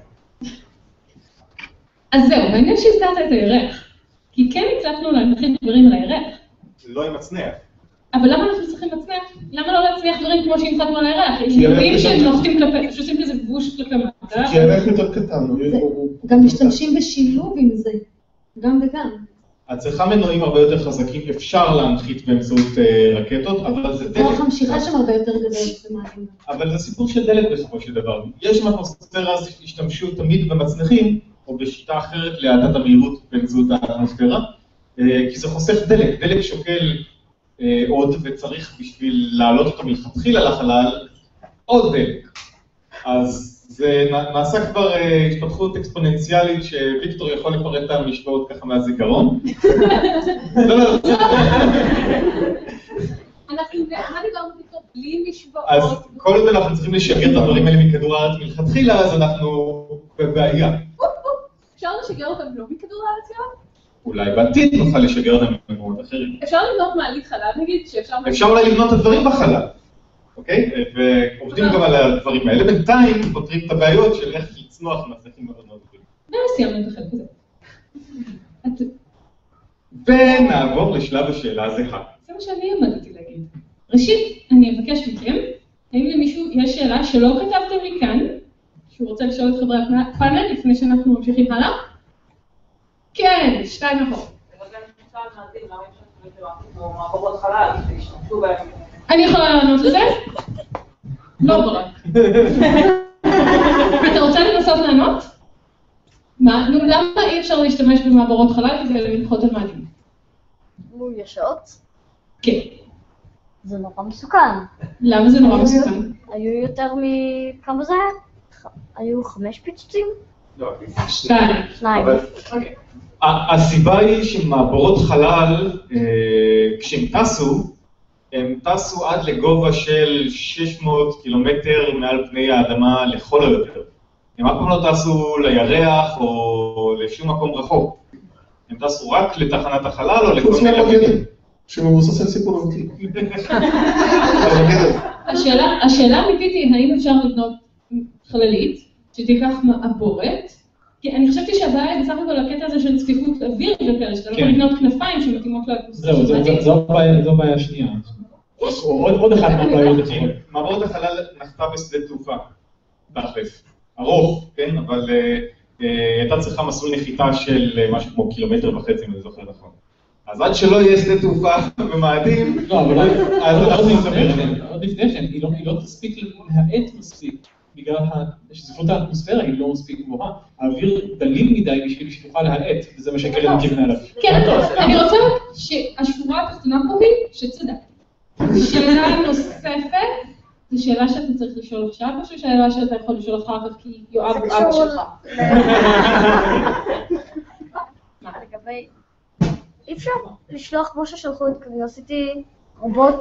אז זהו, מעניין שהזכרת את הירח. כי כן הצלחנו להנחית דברים על הירח. לא עם מצנח. אבל למה אנחנו צריכים מצנח? למה לא להצליח דברים כמו שהנחתנו על הירח? יש דברים שהם נוחתים כלפי, שעושים כזה גבוש כלפי מטה. כי הירח יותר קטן. גם משתמשים בשילוב עם זה, גם וגם. צריכה מנועים הרבה יותר חזקים, אפשר להנחית באמצעות רקטות, אבל זה דלק. כוח המשיכה שם הרבה יותר גדול. אבל זה סיפור של דלק בסופו של דבר. יש אטמוספירה, אז השתמשו תמיד במצנחים, או בשיטה אחרת להאטת המהירות באמצעות האטמוספירה, כי זה חוסך דלק. דלק שוקל עוד, וצריך בשביל להעלות אותו מלכתחילה לחלל, עוד דלק. אז זה נעשה כבר התפתחות אקספוננציאלית שוויקטור יכול לפרט את המשוואות ככה מהזיכרון. לא, לא, אנחנו דיברנו פתאום בלי משוואות. אז כל עוד אנחנו צריכים לשגר את הדברים האלה מכדור הארץ מלכתחילה, אז אנחנו בבעיה. אפשר לשגר אותם לא מכדור הארץ גם? אולי בעתיד נוכל לשגר אותם במקומות אחרים. אפשר לבנות מעלית חלל נגיד? אפשר אולי לבנות את הדברים בחלל. אוקיי? ועובדים גם על הדברים האלה. בינתיים פותרים את הבעיות של איך לצנוח מצנחים מאוד מאוד גדולים. וסיימנו את החלק הזה. ונעבור לשלב השאלה הזהה. זה מה שאני עמדתי להגיד. ראשית, אני אבקש מכם, האם למישהו יש שאלה שלא כתבתם לי כאן, שהוא רוצה לשאול את חברי הפאנל לפני שאנחנו ממשיכים הלאה? כן, 2 אחור. אני יכולה לענות לזה? לא ברק. אתה רוצה לנסות לענות? מה? נו, למה אי אפשר להשתמש במעברות חלל כדי לנחות על מאדים? מאוישות? כן. זה נורא מסוכן. למה זה נורא מסוכן? היו יותר כמה זה היה? היו 5 פיצוצים? לא, 2. אוקיי. הסיבה היא שמעברות חלל, כשהם הם טסו עד לגובה של 600 קילומטר מעל פני האדמה לכל היותר. הם אף פעם לא טסו לירח או לשום מקום רחוק. הם טסו רק לתחנת החלל או לכל מיני לקטים. שמבוסס על סיפור אמיתי. השאלה האמיתית היא, האם אפשר לבנות חללית שתיקח מעבורת? כי אני חושבתי שהבעיה היא בסך הכל הקטע הזה של צפיפות אוויר וכאלה, שאתה לא יכול לבנות כנפיים שמתאימות לאטמוספירה. זו בעיה שנייה. עוד אחד מהבעיות. מעברות החלל נחתה בשדה תעופה, תכלס. ארוך, כן, אבל הייתה צריכה מסלול נחיתה של משהו כמו 1.5 קילומטר, אם אני זוכר נכון. אז עד שלא יהיה שדה תעופה במאדים, לא, אבל עוד לפני כן, היא לא תספיק להאט מספיק, בגלל שצפיפות האטמוספירה היא לא מספיק גבוהה, האוויר דליל מדי בשביל שתוכל להאט, וזה מה שקרן מכיוון עליו. כן, אני רוצה שהשורה התחתונה פה היא שצדקתי. שאלה נוספת, זו שאלה שאתה צריך לשאול עכשיו, או שאלה שאתה יכול לשאול אחר כך כי יואב הוא אבא שלך? לגבי... אי אפשר לשלוח כמו ששלחו את קריוסיטי, רובוט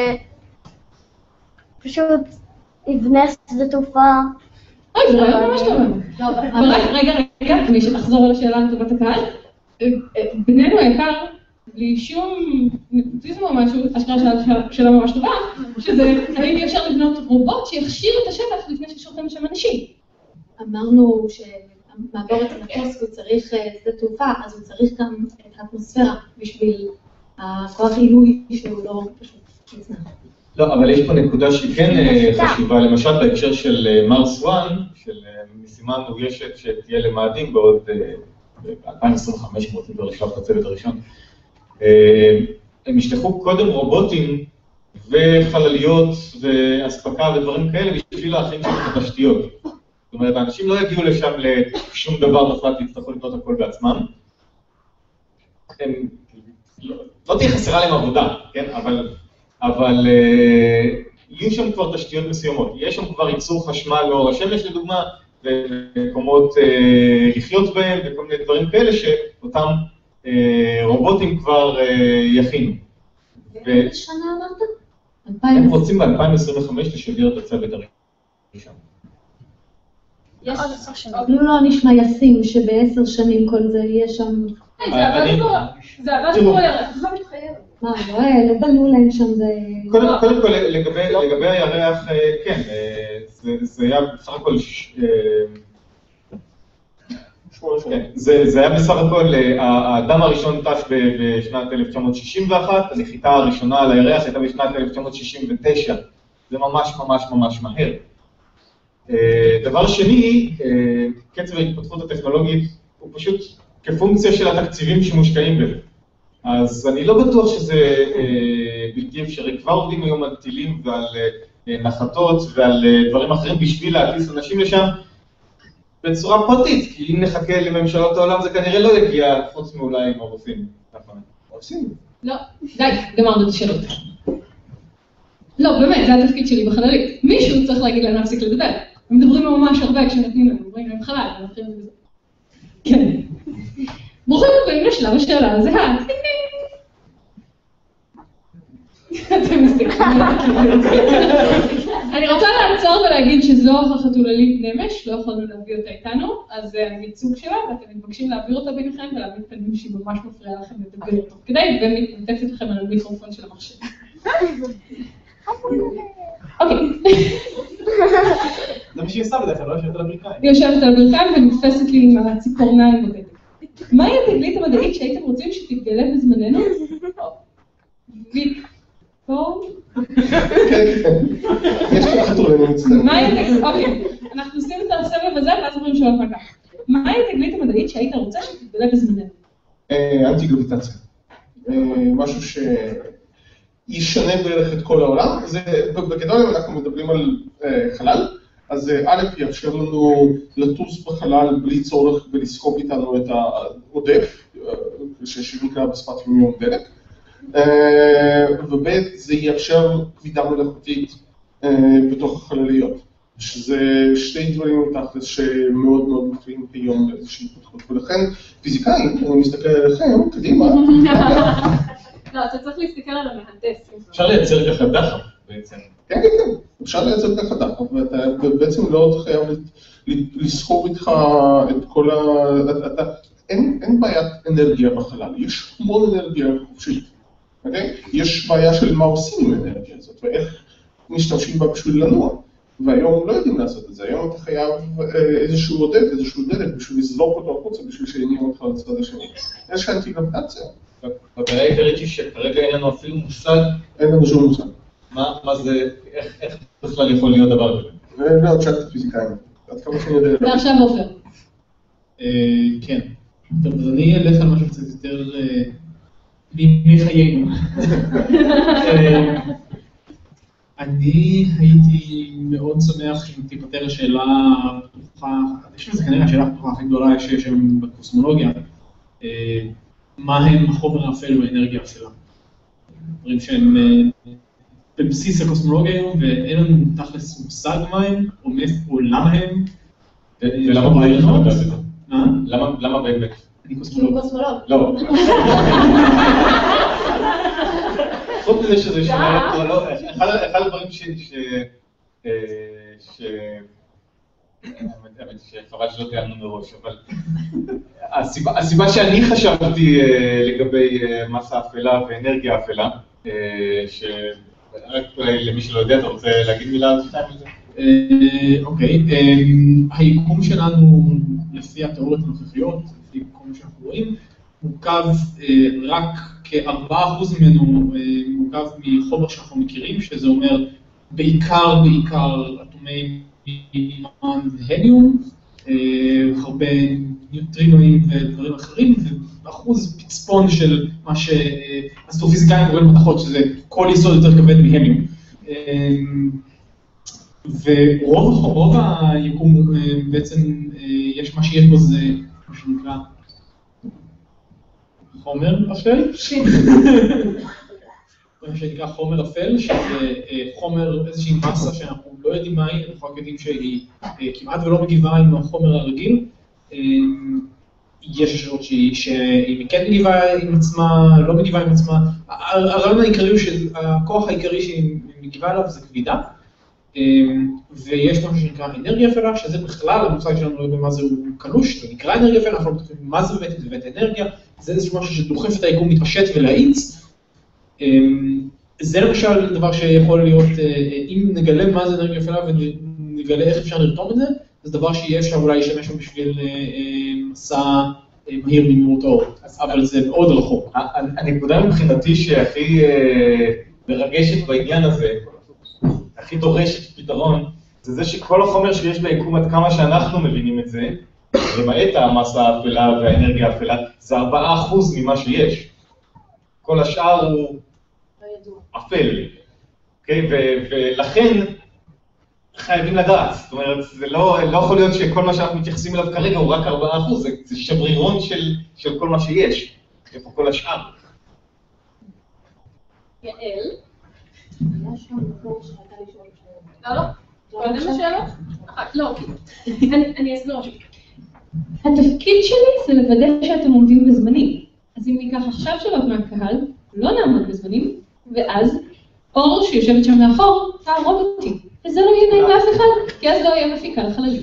שפשוט יבנה שדה תעופה. אוי, זה רעיון ממש טוב. רגע, כדי שתחזור על השאלה לטובת הקהל, בנינו היקר, בלי שום נפוטיזם או משהו, השקעה שאלה ממש טובה, שזה האם אי אפשר לבנות רובוט שיכשיר את השטח לפני ששולחים לשם אנשים. אמרנו שהמעבורת המטוס הוא צריך שדה תעופה, אז הוא צריך גם את האטמוספירה בשביל הכוח עילוי שהוא לא פשוט יצנח. לא, אבל יש פה נקודה שהיא כן חשובה, למשל בהקשר של מרס 1, של משימה מאוישת שתהיה למאדים בעוד 2025, רוצים כבר לשלוח את הצוות הראשון. הם ישלחו קודם רובוטים וחלליות והספקה ודברים כאלה בשביל להכין שם את התשתיות. זאת אומרת, האנשים לא יגיעו לשם לשום דבר נוסף, יצטרכו לבנות הכל בעצמם. לא תהיה חסרה להם עבודה, כן? אבל יהיו שם כבר תשתיות מסוימות. יש שם כבר ייצור חשמל לאור השמש לדוגמה, ומקומות לחיות בהם וכל מיני דברים כאלה שאותם רובוטים כבר יכינו. באיזה שנה אמרת? הם רוצים ב-2025 לשגר את הצוות הראשון. לא נשמע ישים שב10 שנים כל זה יהיה שם. זה עבד כמו ירח. מה, לא בנו להם שם זה... קודם כל, לגבי הירח, כן, זה היה בסך הכל... זה היה בסך הכל, האדם הראשון טס בשנת 1961, הנחיתה הראשונה על הירח הייתה בשנת 1969, זה ממש ממש ממש מהר. דבר שני, קצב ההתפתחות הטכנולוגית הוא פשוט כפונקציה של התקציבים שמושקעים בזה. אז אני לא בטוח שזה בלתי אפשרי. כבר עובדים היום על טילים ועל נחתות ועל דברים אחרים בשביל להטיס אנשים לשם בצורה פרטית, כי אם נחכה לממשלות העולם זה כנראה לא יגיע חוץ מאולי עם הרופאים. הרופאים? לא, די, גמרנו את השאלות. לא, באמת, זה התפקיד שלי בחללית. מישהו צריך להגיד להם להפסיק לדבר. הם מדברים ממש הרבה כשנתנים להם, מדברים להם חלל, ומתחילים לזה. כן. ברוכים הבאים לשלב השאלה הזהה. אתם מסתכלים. אני רוצה לעצור ולהגיד שזו החתוללית נמש, לא יכולנו להביא אותה איתנו, אז אני אגיד סוג שלה, ואתם מתבקשים להעביר אותה ביניכם ולהביא פנים שהיא ממש מפריעה לכם לדבר תוך כדי, ומתנתפת לכם על המיקרופון של המחשב. אוקיי. זה מי שעושה בדרך כלל, לא יושבת על הברכיים. היא יושבת על הברכיים ונתפסת לי עם הציפורניים בגדל. מהי התגלית המדעית שהייתם רוצים שתתגלה בזמננו? ויקטור? יש לך חתוללים מצטער. אוקיי, אנחנו עושים את הסבב הזה ואז אומרים שאלות מגע. מהי התגלית המדעית שהיית רוצה שתתגלה בזמננו? אנטי-גרביטציה. משהו שישנה בערך את כל העולם. בגדול אם אנחנו מדברים על חלל, אז א' יאפשר לנו לטוס בחלל בלי צורך ולסחוב איתנו את העודף, שנקרא בשפת יומיום דלק, וב' זה יאפשר כבידה מלאכותית בתוך החלליות, שזה שתי דברים מתחת שמאוד מאוד מפריעים היום לאיזושהי התפתחות, ולכן פיזיקאים, אני מסתכל עליכם, קדימה. לא, אתה צריך להסתכל על המהנדס. אפשר לייצר ככה דחף בעצם. כן, אפשר לייצר ככה דחף, ואתה בעצם לא חייב לסחוב איתך את כל אין בעיית אנרגיה בחלל, יש המון אנרגיה חופשית, אוקיי? יש בעיה של מה עושים עם האנרגיה הזאת, ואיך משתמשים בה בשביל לנוע, והיום לא יודעים לעשות את זה, היום אתה חייב איזשהו עודף, איזשהו דלק, בשביל לזרוק אותו החוצה, בשביל שיניע אותך לצד השני. יש אנטי-גרביטציה. הבעיה העיקרית היא שכרגע אין לנו אפילו מושג. אין לנו שום מושג. מה זה, איך בכלל יכול להיות דבר כזה? לא, תשאל את הפיזיקאים. עד כמה שאני יודע. ועכשיו עופר. כן. טוב, אז אני אלך על משהו קצת יותר מחיינו. אני הייתי מאוד שמח אם תיפטר השאלה הפתוחה, אני חושב שזה כנראה השאלה הפתוחה הכי גדולה שיש היום בקוסמולוגיה, מה הם החומר האפל והאנרגיה האפלה. דברים שהם בבסיס הקוסמולוגיה היום, ואין לנו תכלס מושג מה הם, או למה הם. ולמה בעיר לא יודעת את זה? למה באמת? אני קוסמולוג. לא. חוץ מזה שזה שונה, אחד הדברים שחבל שלא תיאמנו מראש, אבל הסיבה שאני חשבתי לגבי מסה אפלה ואנרגיה אפלה, רק למי שלא יודע, אתה רוצה להגיד מילה על זה? אוקיי, היקום שלנו לפי התיאוריות הנוכחיות, לפי כל מה שאנחנו רואים, מורכב רק כ4% ממנו מורכב מחומר שאנחנו מכירים, שזה אומר בעיקר אטומי מימן והליום, הרבה ניוטרינואים ודברים אחרים, ואחוז פצפון של מה שהאסטרופיזיקאים קוראים מתכות, שזה כל יסוד יותר כבד מהליום. ורוב היקום בעצם יש מה שיש בו זה מה שנקרא חומר אפל. מה שנקרא חומר אפל, שזה חומר, איזושהי מסה שאנחנו לא יודעים מה היא, אנחנו רק יודעים שהיא כמעט ולא מגיבה עם החומר הרגיל. יש אפשרות שהיא כן מגיבה עם עצמה, לא מגיבה עם עצמה. הרעיון העיקרי הוא שהכוח העיקרי שהיא מגיבה אליו זה כבידה. ויש משהו שנקרא אנרגיה אפלה, שזה בכלל המושג שלנו לא יודע מה זה הוא קלוש, זה נקרא אנרגיה אפלה, אנחנו לא בטוחים מה זה באמת אנרגיה, זה איזשהו משהו שדוחף את היקום להתפשט ולהאיץ. זה למשל דבר שיכול להיות, אם נגלה מה זה אנרגיה אפלה ונגלה איך אפשר לרתום את זה, זה דבר שיהיה אפשר אולי להשתמש בו בשביל מסע מהיר במהירות האור, אבל זה מאוד רחוק. הנקודה מבחינתי שהכי מרגשת בעניין הזה, הכי דורשת פתרון, זה שכל החומר שיש ביקום עד כמה שאנחנו מבינים את זה, למעט המסה האפלה והאנרגיה האפלה, זה 4% ממה שיש. כל השאר הוא אפל, ולכן חייבים לדעת. זאת אומרת, זה לא יכול להיות שכל מה שאנחנו מתייחסים אליו כרגע הוא רק 4%, זה שברירון של כל מה שיש. איפה כל השאר? יעל? היה שם מקור שאתה לשאול שאלות. לא? קודם לשאלות? לא, אני אסביר משהו. התפקיד שלי זה לוודא שאתם עומדים בזמנים. אז אם ניקח עכשיו שאלות מהקהל, לא נעמוד בזמנים, ואז אור שיושבת שם מאחור, תערוב אותי. וזה לא יהיה נעים לאף אחד, כי אז לא יהיה מפיקה לחללית.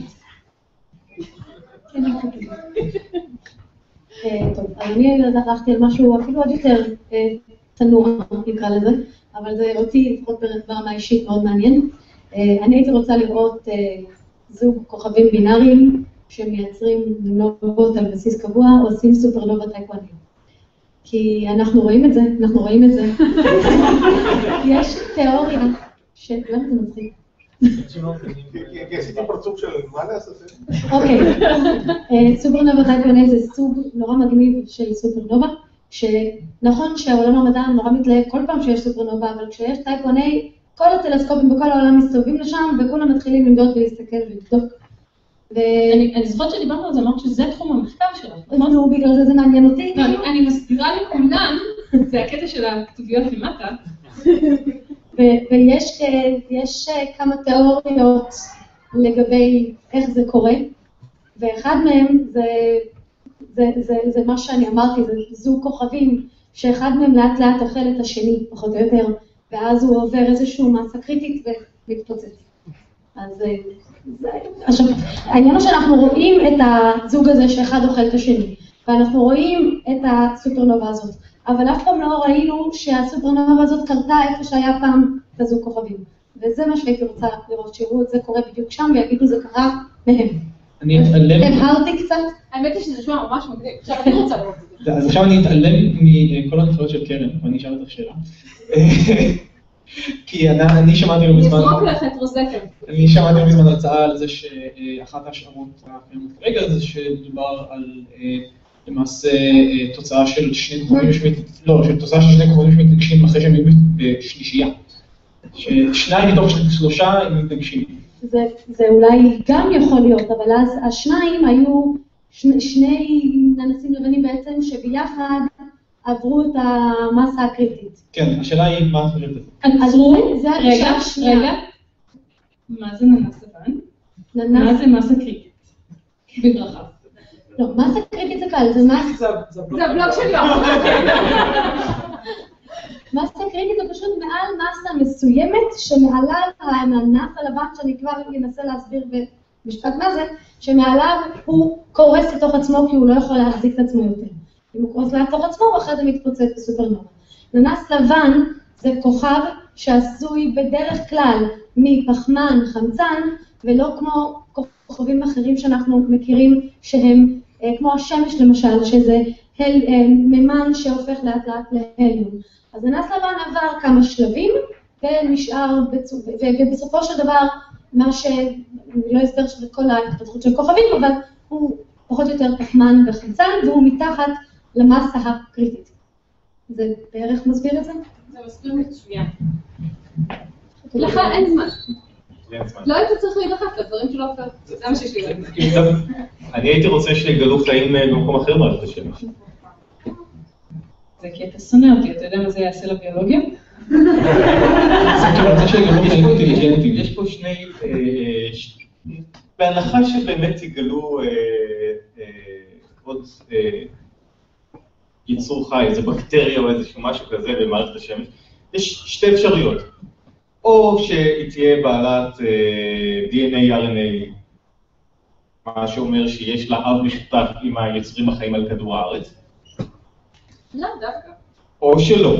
טוב, אני הלכתי על משהו אפילו עוד יותר תנוע, נקרא לזה, אבל זה אותי לפחות ברמה אישית מאוד מעניין. אני הייתי רוצה לראות זוג כוכבים בינאריים שמייצרים נובות על בסיס קבוע, עושים סופרנובה טייקואניות. כי אנחנו רואים את זה, יש תיאוריה למה זה מצחיק? כי עשיתי פרצוף של מה לעשות? אוקיי, סופרנובה טייקואניה זה סוג נורא מגניב של סופרנובה, שנכון שהעולם המדע נורא מתלהב כל פעם שיש סופרנובה, אבל כשיש טייקואניה, כל הטלסקופים בכל העולם מסתובבים לשם, וכולם מתחילים למדוד ולהסתכל ולבדוק. אני זוכרת שדיברנו על זה, אמרת שזה תחום המחקר שלך. נו, בגלל זה מעניין אותי. אני מסבירה לכולם, זה הקטע של הכתוביות למטה. ויש כמה תיאוריות לגבי איך זה קורה, ואחד מהם זה מה שאני אמרתי, זה זוג כוכבים, שאחד מהם לאט לאט אוכל את השני, פחות או יותר, ואז הוא עובר איזשהו מסה קריטית ומתפוצץ. אז עכשיו, העניין הוא שאנחנו רואים את הזוג הזה שאחד אוכל את השני, ואנחנו רואים את הסופרנובה הזאת, אבל אף פעם לא ראינו שהסופרנובה הזאת קרתה איפה שהיה פעם בזוג כוכבים. וזה מה שהייתי רוצה לראות, שיראו את זה קורה בדיוק שם, ויגידו זה קרה מהם. אני אתעלם... הבהרתי קצת? האמת היא שזה נשמע ממש מגניב, עכשיו אני רוצה לראות את זה. אז עכשיו אני אתעלם מכל הנחיות של קרן, ואני אשאל אותך שאלה. כי אני שמעתי לא מזמן... נזרוק לך את רוזקה. אני שמעתי לא מזמן הרצאה על זה שאחת ההשערות הקיימות כרגע זה שדובר על למעשה תוצאה של שני כוכבים שמתנגשים אחרי שהם יהיו בשלישייה. ששניים מתוך שלושה הם מתנגשים. זה אולי גם יכול להיות, אבל אז השניים היו שני ננסים לבנים בעצם שביחד עברו את המסה הקריטית. כן, השאלה היא מה את חושבת? עצרו, זה הגישה השנייה. מה זה ננס לבן? מה זה מסה קריטית? בברכה. לא, מסה קריטית זה קל, זה מסה... זה הבלוג שלי. מסה קריטית זה פשוט מעל מסה מסוימת שמעלה הננס הלבן, שאני כבר אנסה להסביר במשפט מה זה, שמעליו הוא קורס לתוך עצמו כי הוא לא יכול להחזיק את עצמו יותר. אם הוא קורס לתוך עצמו, הוא אחרי זה מתפוצץ בסופרנובה. ננס לבן זה כוכב שעשוי בדרך כלל מפחמן חמצן, ולא כמו כוכבים אחרים שאנחנו מכירים שהם כמו השמש למשל, שזה מימן שהופך לאט לאט להליום. אז ננס לבן עבר כמה שלבים ונשאר, ובסופו של דבר, מה שאני לא אסבר של כל ההתפתחות של כוכבים, אבל הוא פחות או יותר פחמן וחמצן, והוא מתחת למסה הקריטית. זה בערך מסביר את זה? זה מסביר מצוין. לך אין זמן. לא היית צריך להידחף לדברים שלא עופר. זה מה שיש לי להגיד. אני הייתי רוצה שיגלו חיים במקום אחר מערכת השמש. זה כי אתה שונא אותי, אתה יודע מה זה יעשה לביולוגיה? יש פה שני, בהנחה שבאמת יגלו עוד יצור חי, איזה בקטריה או איזשהו משהו כזה במערכת השמש, יש שתי אפשרויות. או שהיא תהיה בעלת DNA, RNA, מה שאומר שיש לה אב משותף עם היצורים החיים על כדור הארץ. לא, דווקא. או שלא.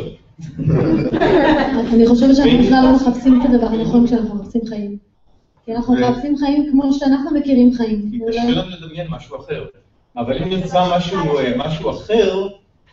אני חושבת שאנחנו בכלל לא מחפשים את הדבר הנכון כשאנחנו מחפשים חיים. כי אנחנו מחפשים חיים כמו שאנחנו מכירים חיים. כי קשה לנו לדמיין משהו אחר. אבל אם נמצא משהו אחר,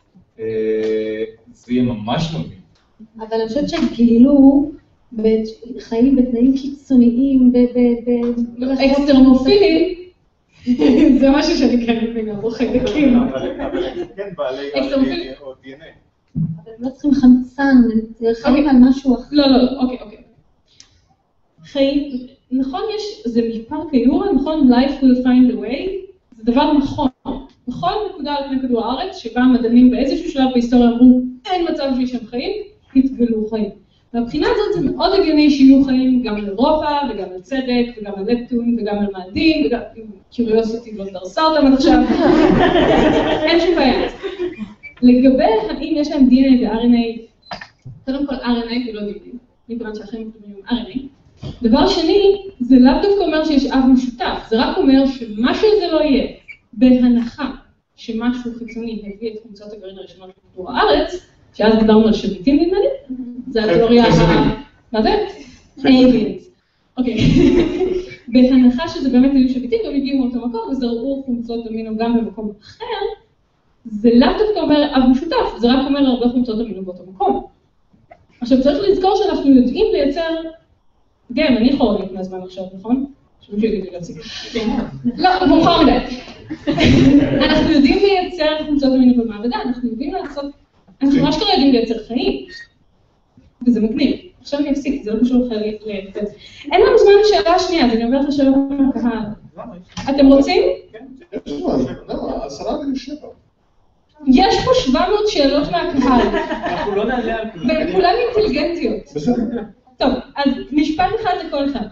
זה יהיה ממש מבין. אבל אני חושבת שגילו חיים בתנאים קיצוניים, אקסטרמופילים, זה משהו שאני כן מבינה, בו חיידקים. אבל כן בעלי RNA או DNA. אבל הם לא צריכים חמצן, זה חיים על משהו אחר. לא, אוקיי. חיים, נכון זה מפארק היורה, נכון, life will find a way, זה דבר נכון. בכל נקודה על פני כדור הארץ, שבה המדענים באיזשהו שלב בהיסטוריה אמרו, אין מצב שיש שם חיים, התגלו חיים. מהבחינה הזאת זה מאוד הגיוני שיהיו חיים גם על אירופה, וגם על צדק, וגם על נפטון, וגם על מאדים, וגם קיוריוסיטי לא דרסה אותם עד עכשיו. אין שום בעיה. לגבי האם יש להם DNA ו-RNA, קודם כל RNA ולא DNA, מכיוון שהחיים מתקדמים עם RNA. דבר שני, זה לאו דווקא אומר שיש אב משותף, זה רק אומר שמה שזה לא יהיה, בהנחה שמשהו חיצוני הביא את חומצות הגרעין הראשונות לכדור הארץ, שאז דיברנו על שביטים נדמה לי, זה התיאוריה מה זה? aliens. אוקיי. בהנחה שזה באמת היו שביטים, הם הגיעו מאותו מקום וזרעו חומצות אמינו גם במקום אחר, זה לאו דווקא אומר אב משותף, זה רק אומר הרבה חומצות אמינו באותו מקום. עכשיו צריך לזכור שאנחנו יודעים לייצר, גם אני חורנית מהזמן עכשיו, נכון? שמישהו יגיד לי להציג. לא, מאוחר מדי. אנחנו יודעים לייצר חומצות אמינו במעבדה, אנחנו יודעים לעשות, אנחנו ממש כרגע יודעים לייצר חיים. וזה מגניב. עכשיו אני אפסיק, זה לא קשור אחר לתת. אין לנו זמן לשאלה השנייה, אז אני אומרת לשאלה מהקהל. אתם רוצים? כן, יש זמן, למה? 10:07. יש פה 700 שאלות מהקהל. אנחנו לא נעלה על כולם. והן כולן אינטליגנטיות. בסדר. טוב, אז משפט אחד לכל אחד.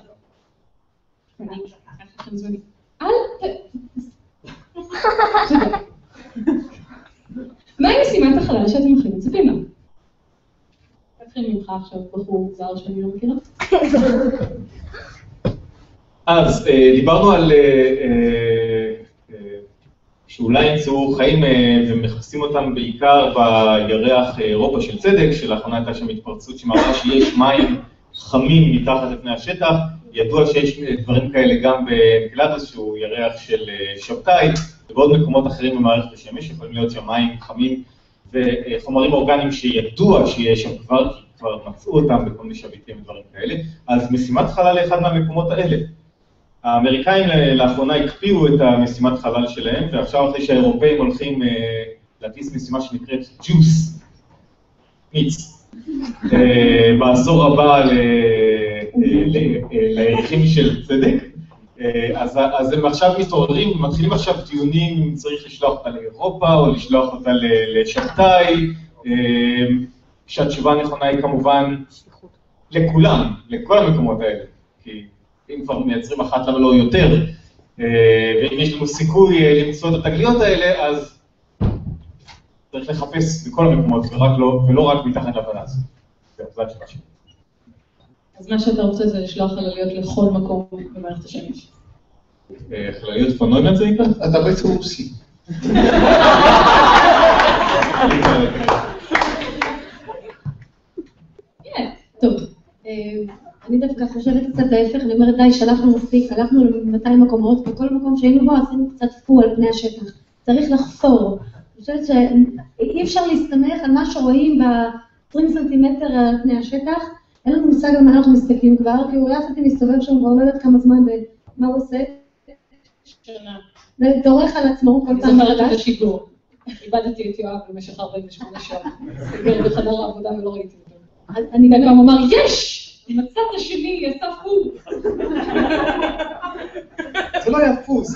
מהי משימת החלל שאתם הכי מצפים לה? נתחיל ממך עכשיו בחור זר שאני לא מכירה. אז דיברנו על שאולי ימצאו חיים ומחפשים אותם בעיקר בירח אירופה של צדק, שלאחרונה הייתה שם התפרצות שמראה שיש מים חמים מתחת לפני השטח. ידוע שיש דברים כאלה גם בקלדוס, שהוא ירח של שבתאי, ובעוד מקומות אחרים במערכת השמש, יכולים להיות שם מים חמים וחומרים אורגניים שידוע שיש שם כבר מצאו אותם בכל מיני שביטים ודברים כאלה. אז משימת חלל לאחד מהמקומות האלה. האמריקאים לאחרונה הקפיאו את המשימת חלל שלהם, ועכשיו אחרי שהאירופאים הולכים להטיס משימה שנקראת ג'וס, מיץ, בעשור הבא לירחים של צדק, אז הם עכשיו מתעוררים ומתחילים עכשיו טיעונים אם צריך לשלוח אותה לאירופה או לשלוח אותה לשבתאי, שהתשובה הנכונה היא כמובן לכולם, לכל המקומות האלה, כי אם כבר מייצרים אחת למה לא יותר, ואם יש לנו סיכוי למצוא את התגליות האלה, אז צריך לחפש בכל המקומות ולא רק מתחת לבנס. זו התשובה שלי. אז מה שאתה רוצה זה לשלוח חלליות לכל מקום במערכת השמש. חלליות פונוימנט זה נקרא? אתה בעצם רוסי. טוב, אני דווקא חושבת קצת ההפך, אני אומרת די, שלחנו מספיק, הלכנו ל200 מקומות, וכל מקום שהיינו בו עשינו קצת פו על פני השטח. צריך לחפור. אני חושבת שאי אפשר להסתמך על מה שרואים ב-20 סנטימטר על פני השטח, אין לנו מושג על מה אנחנו מסתכלים כבר, כי הוא יחד מסתובב שם כבר לא יודעת כמה זמן ומה הוא עושה. שנה. ודורך על עצמו כל פעם מחדש. זוכרת את השידור. איבדתי את יואב במשך 48 שעות. סגר בחדר העבודה ולא ראיתי אותו. אני גם אמר, יש! מצאת השני, יסף הוא. זה לא היה פוס.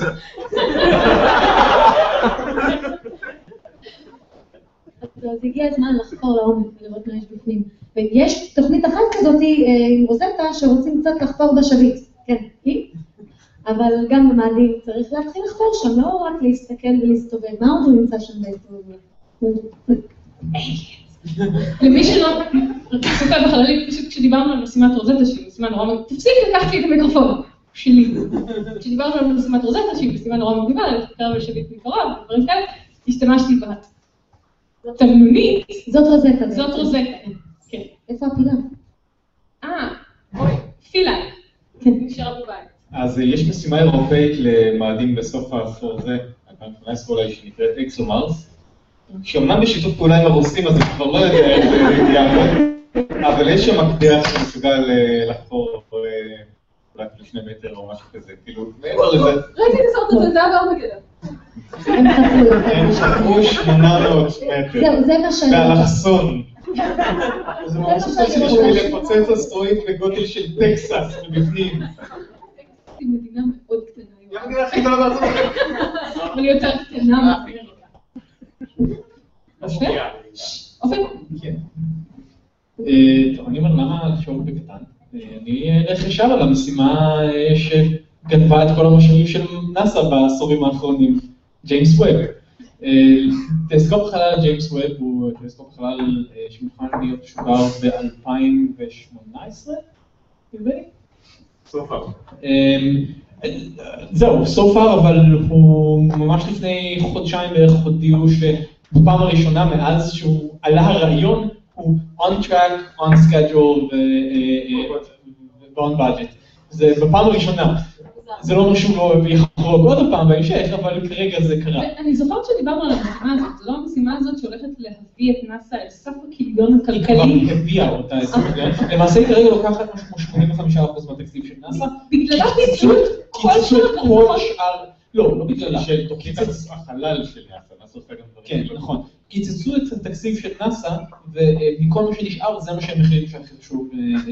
אותו, אז הגיע הזמן לחקור לעומק ולראות מה יש בפנים. ויש תוכנית אחת כזאת עם רוזטה שרוצים קצת לחפור בשביט, כן, אבל גם במאדים צריך להתחיל לחפור שם, לא רק להסתכל ולהסתובב, מה עוד הוא נמצא שם בהסתובב? למי שלא צופה בחללית, פשוט כשדיברנו על משימת רוזטה שהיא משימה נורא מגניבה, תפסיק לקחת לי את המיקרופון שלי. כשדיברנו על משימת רוזטה שהיא משימה נורא מגניבה, לחקר בשביט מקרוב, דברים כאלה, השתמשתי בתמנונית. זאת רוזטה. זאת רוזטה, כן. איפה הפילה? אוי, פילה. כן, נשאר בבית. אז יש משימה אירופאית למאדים בסוף העשור הזה, 2018 אולי, שנקראת אקסומארס, שאומנם בשיתוף פעולה עם הרוסים, אז אני כבר לא יודע איך זה יעבוד, אבל יש שם מקדח שמסוגל לחפור אולי 2 מטר או משהו כזה, כאילו, מעבר לזה. ראיתי את הסרט הזה, זה היה בארמגדון. הם חפרו 800 מטר. זה מה שאני... באלכסון. זה ממש עושה בשביל לפוצץ אסטרואיד בגודל של טקסס מבפנים. היא מדינה מאוד קטנה. היא המדינה הכי גדולה בארצות הברית. אבל היא יותר קטנה מאמריקה. אופן? כן. טוב, אני אומר למה לשאול בקטן. אני אלך ישר על המשימה שגנבה את כל המשאבים של נאסא בעשורים האחרונים, ג'יימס ווב. טלסקופ החלל ג'יימס ווב הוא טלסקופ החלל שמוכן להיות משודר ב-2018, נדמה לי? סופר. זהו, סופר, אבל הוא ממש לפני חודשיים בערך הודיעו שבפעם הראשונה מאז שהוא עלה הרעיון, הוא on track, on schedule ו-on budget. זה בפעם הראשונה. זה לא אומר שהוא לא יחרוג עוד הפעם בהמשך, אבל כרגע זה קרה. אני זוכרת שדיברנו על המשימה הזאת, זו לא המשימה הזאת שהולכת להביא את נאסא אל סף הכיליון הכלכלי. היא כבר הביאה אותה את הכיליון. למעשה היא כרגע לוקחת משהו כמו 85% מהתקציב של נאסא. בגללה פיצצו כל שאר... לא בגללה. של תוכנית החלל של נאסא, נאסא עושה גם דברים. כן, נכון. קיצצו את התקציב של נאסא, ומכל מה שנשאר זה מה שהם החליטו שהכי חשוב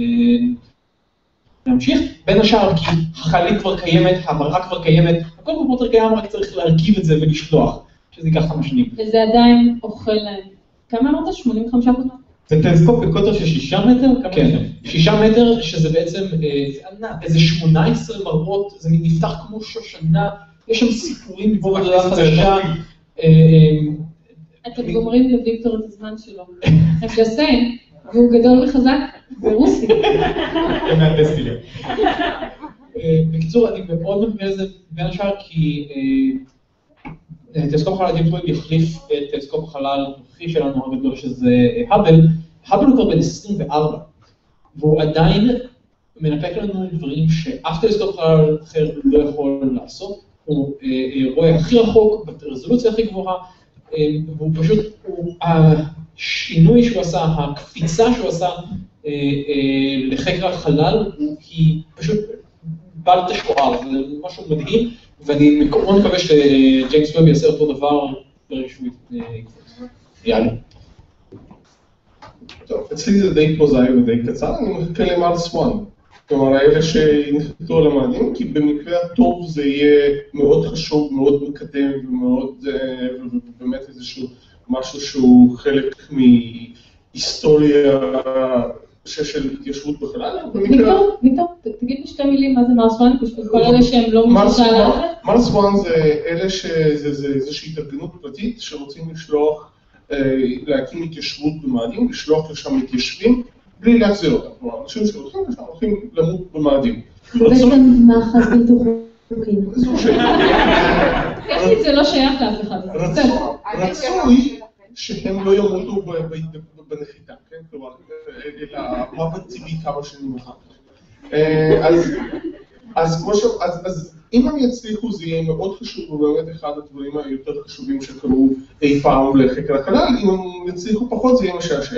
להמשיך. בין השאר, כי החללית כבר קיימת, המראה כבר קיימת, הכל כבר קיים, רק צריך להרכיב את זה ולשלוח, שזה ייקח 5 שנים. וזה עדיין אוכל להם. כמה אמרת? 85%? זה טלסקופ בקוטר של 6 מטר? כן, 6 מטר, שזה בעצם איזה 18 מראות, זה נפתח כמו שושנה, יש שם סיפורים בגובה גדולה חדשה. אתם גומרים לוויקטור את הזמן שלו. הפלסטיין, והוא גדול וחזק ברוסי. זה מהנדס טילים. בקיצור, אני מאוד מבין את זה בין השאר, כי טלסקופ החלל ג'יימס ווב יחליף את טלסקופ החלל הנוכחי שלנו הגדול, שזה האבל. האבל הוא כבר בן 24, והוא עדיין מנפק לנו דברים שאף טלסקופ חלל אחר לא יכול לעשות. הוא רואה הכי רחוק, ברזולוציה הכי גבוהה, והוא פשוט, השינוי שהוא עשה, הקפיצה שהוא עשה לחקר החלל, היא פשוט בעלת השוער, זה משהו מדהים, ואני מאוד מקווה שג'יימס ווב יעשה אותו דבר ברגע שהוא יקפוץ. יאללה. טוב, אצלי זה די פרוזאי ודי קצר, אני מחכה למארס 1. כלומר, האלה שינחתו על המאדים, כי במקרה הטוב זה יהיה מאוד חשוב, מאוד מקדם ומאוד, ובאמת איזשהו משהו שהוא חלק מהיסטוריה של התיישבות בחלל. ויקטור, תגיד בשתי מילים מה זה מארס 1, בשביל כל אלה שהם לא משהו על זה? מארס 1 זה אלה שזה איזושהי התארגנות פרטית שרוצים לשלוח, להקים התיישבות במאדים, לשלוח לשם מתיישבים, בלי להחזיר אותם. כלומר, אנשים שהולכים לשם הולכים למות במאדים. בעצם מאחז בלתי חוקי. טכנית זה לא שייך לאף אחד. רצוי שהם לא ימותו בנחיתה, כן? כלומר, אלא מוות טבעי כמה שנים אחר כך. אז אם הם יצליחו זה יהיה מאוד חשוב, ובאמת אחד הדברים היותר חשובים שקרו אי פעם לחקר החלל, אם הם יצליחו פחות זה יהיה משעשע.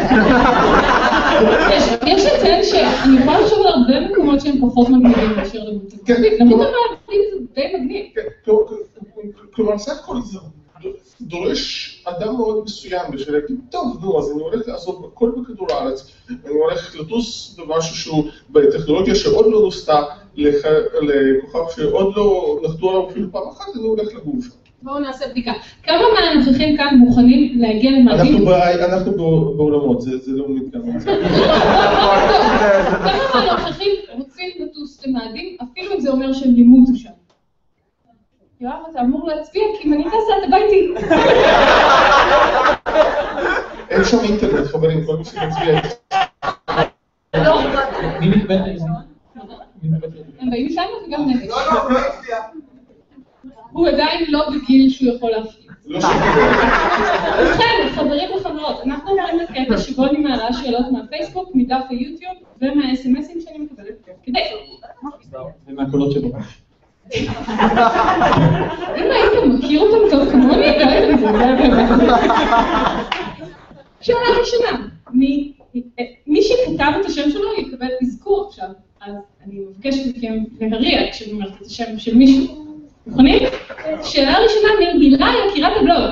יש לציין שאני יכולה לחשוב על הרבה מקומות שהם פחות מגניבים מאשר למות. למות המעבדים זה די מגניב. כלומר, סך הכל זה דורש אדם מאוד מסוים בשביל להגיד, טוב, נו, אז אני הולך לעשות הכל בכדור הארץ, אני הולך לטוס במשהו שהוא בטכנולוגיה שעוד לא נוסתה, לכוכב שעוד לא נחתו עליו אפילו פעם אחת, אני הולך לגור שם. בואו נעשה בדיקה. כמה מהנוכחים כאן מוכנים להגיע למאדים? אנחנו בעולמות, זה לא מתקדם. כמה מהנוכחים רוצים לטוס למאדים, אפילו אם זה אומר שהם ימותו שם? יואב, אתה אמור להצביע, כי אם אני טסה, אתה בא איתי. אין שם אינטרנט, חברים, כל מי שמצביע. מי מתקבל לזה? הם באים איתנו וגם נגד. הוא עדיין לא בגיל שהוא יכול להפעיל. לא שכן. ובכן, חברים וחברות, אנחנו אומרים לקטע שבו אני מעלה שאלות מהפייסבוק, מדף היוטיוב ומהאס-אמסים שאני מקבלת כדי. ומהקולות שבו. אם היית מכיר אותם טוב כמוני, לא הייתם זה באמת. שאלה ראשונה, מי שכתב את השם שלו יקבל אזכור עכשיו, אז אני מבקשת מכם להריע כשאני אומרת את השם של מישהו. מוכנים? שאלה ראשונה, הילה יקירת הבלוג.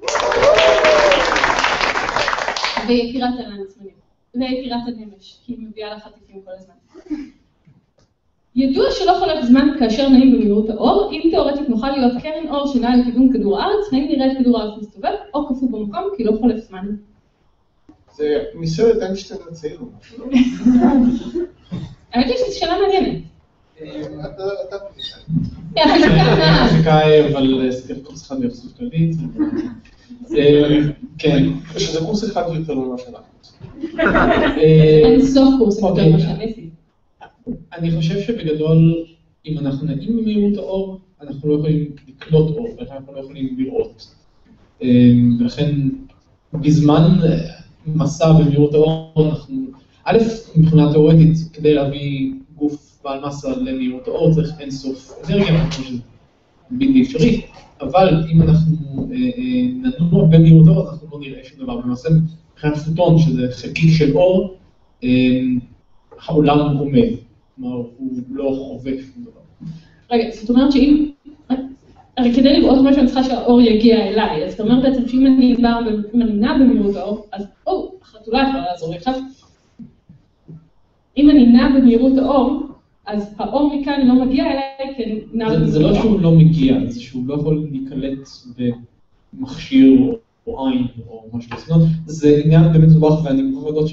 ויקירת הענן עצמנים. ויקירת הנמש, כי היא מביאה לה חטיפים כל הזמן. ידוע שלא חולף זמן כאשר נעים במהירות האור, אם תיאורטית נוכל להיות קרן אור שנעה לכיוון כדור הארץ, האם נראה את כדור הארץ מסתובב או קפוא במקום כי לא חולף זמן. זה מסרט איינשטיין הצעיר. האמת היא שזו שאלה מעניינת. אתה פיזיקאי, אבל עשיתי קורס אחד ביחסות כללית. כן. שזה קורס אחד יותר ממה שאנחנו. אין סוף קורס יותר ממה שאני. אני חושב שבגדול, אם אנחנו נעים במהירות האור, אנחנו לא יכולים לקלוט אור, ולכן אנחנו לא יכולים לראות. ולכן, בזמן מסע במהירות האור, אנחנו, א', מבחינה תיאורטית, כדי להביא גוף בעל מסה למהירות האור, צריך אינסוף אנרגיה, כמו שזה בלתי אפשרי, אבל אם אנחנו ננוע במהירות האור, אנחנו לא נראה שום דבר. למעשה, מבחינת פוטון, שזה חלקיק של אור, העולם עומד. כלומר, הוא לא חובק שום דבר. רגע, זאת אומרת שאם... הרי כדי לראות משהו אני צריכה שהאור יגיע אליי, אז זאת אומרת בעצם שאם אני נע במהירות האור, אז החתולה יכולה לעזור לי עכשיו. אם אני נע במהירות האור, אז האור מכאן לא מגיע אליי כי אני נע במהירות האור. זה לא שהוא לא מגיע, זה שהוא לא יכול להיקלט במכשיר או עין או משהו בסגנון. זה עניין באמת מסובך, ואני מוכרח לדעת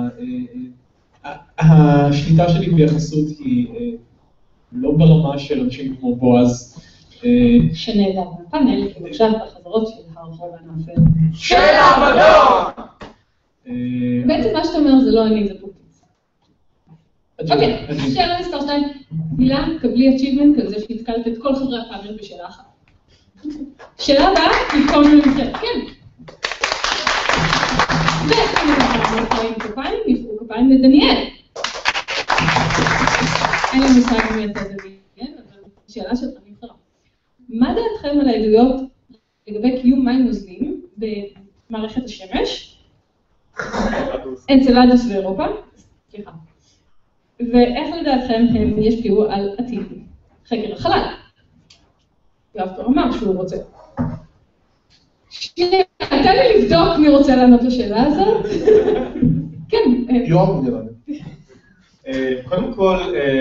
השליטה שלי ביחסות היא לא ברמה של אנשים כמו בועז. שנהדר בפאנל, כי עכשיו בחזרות של הרחוב הנאפל. של המדור! בעצם מה שאתה אומר זה לא אני, זה פופיץ. אוקיי, שאלה מספר 2. הילה, קבלי achievement כזה שהתקלת את כל חברי הפאנל בשאלה אחת. שאלה הבאה, נתקום למחר. כן. ואם אנחנו כפיים, נפעו כפיים לדניאל. אין לי מושג מי יצא דניאל, אבל שאלה שלך נבחרה. מה דעתכם על העדויות לגבי קיום מים נוזלים במערכת השמש? אנצלדוס ואירופה? סליחה. ואיך לדעתכם הם ישפיעו על עתיד חקר החלל? יואב כבר אמר שהוא רוצה. תן לי לבדוק מי רוצה לענות לשאלה הזאת. כן. יואב נראה לי. קודם כל,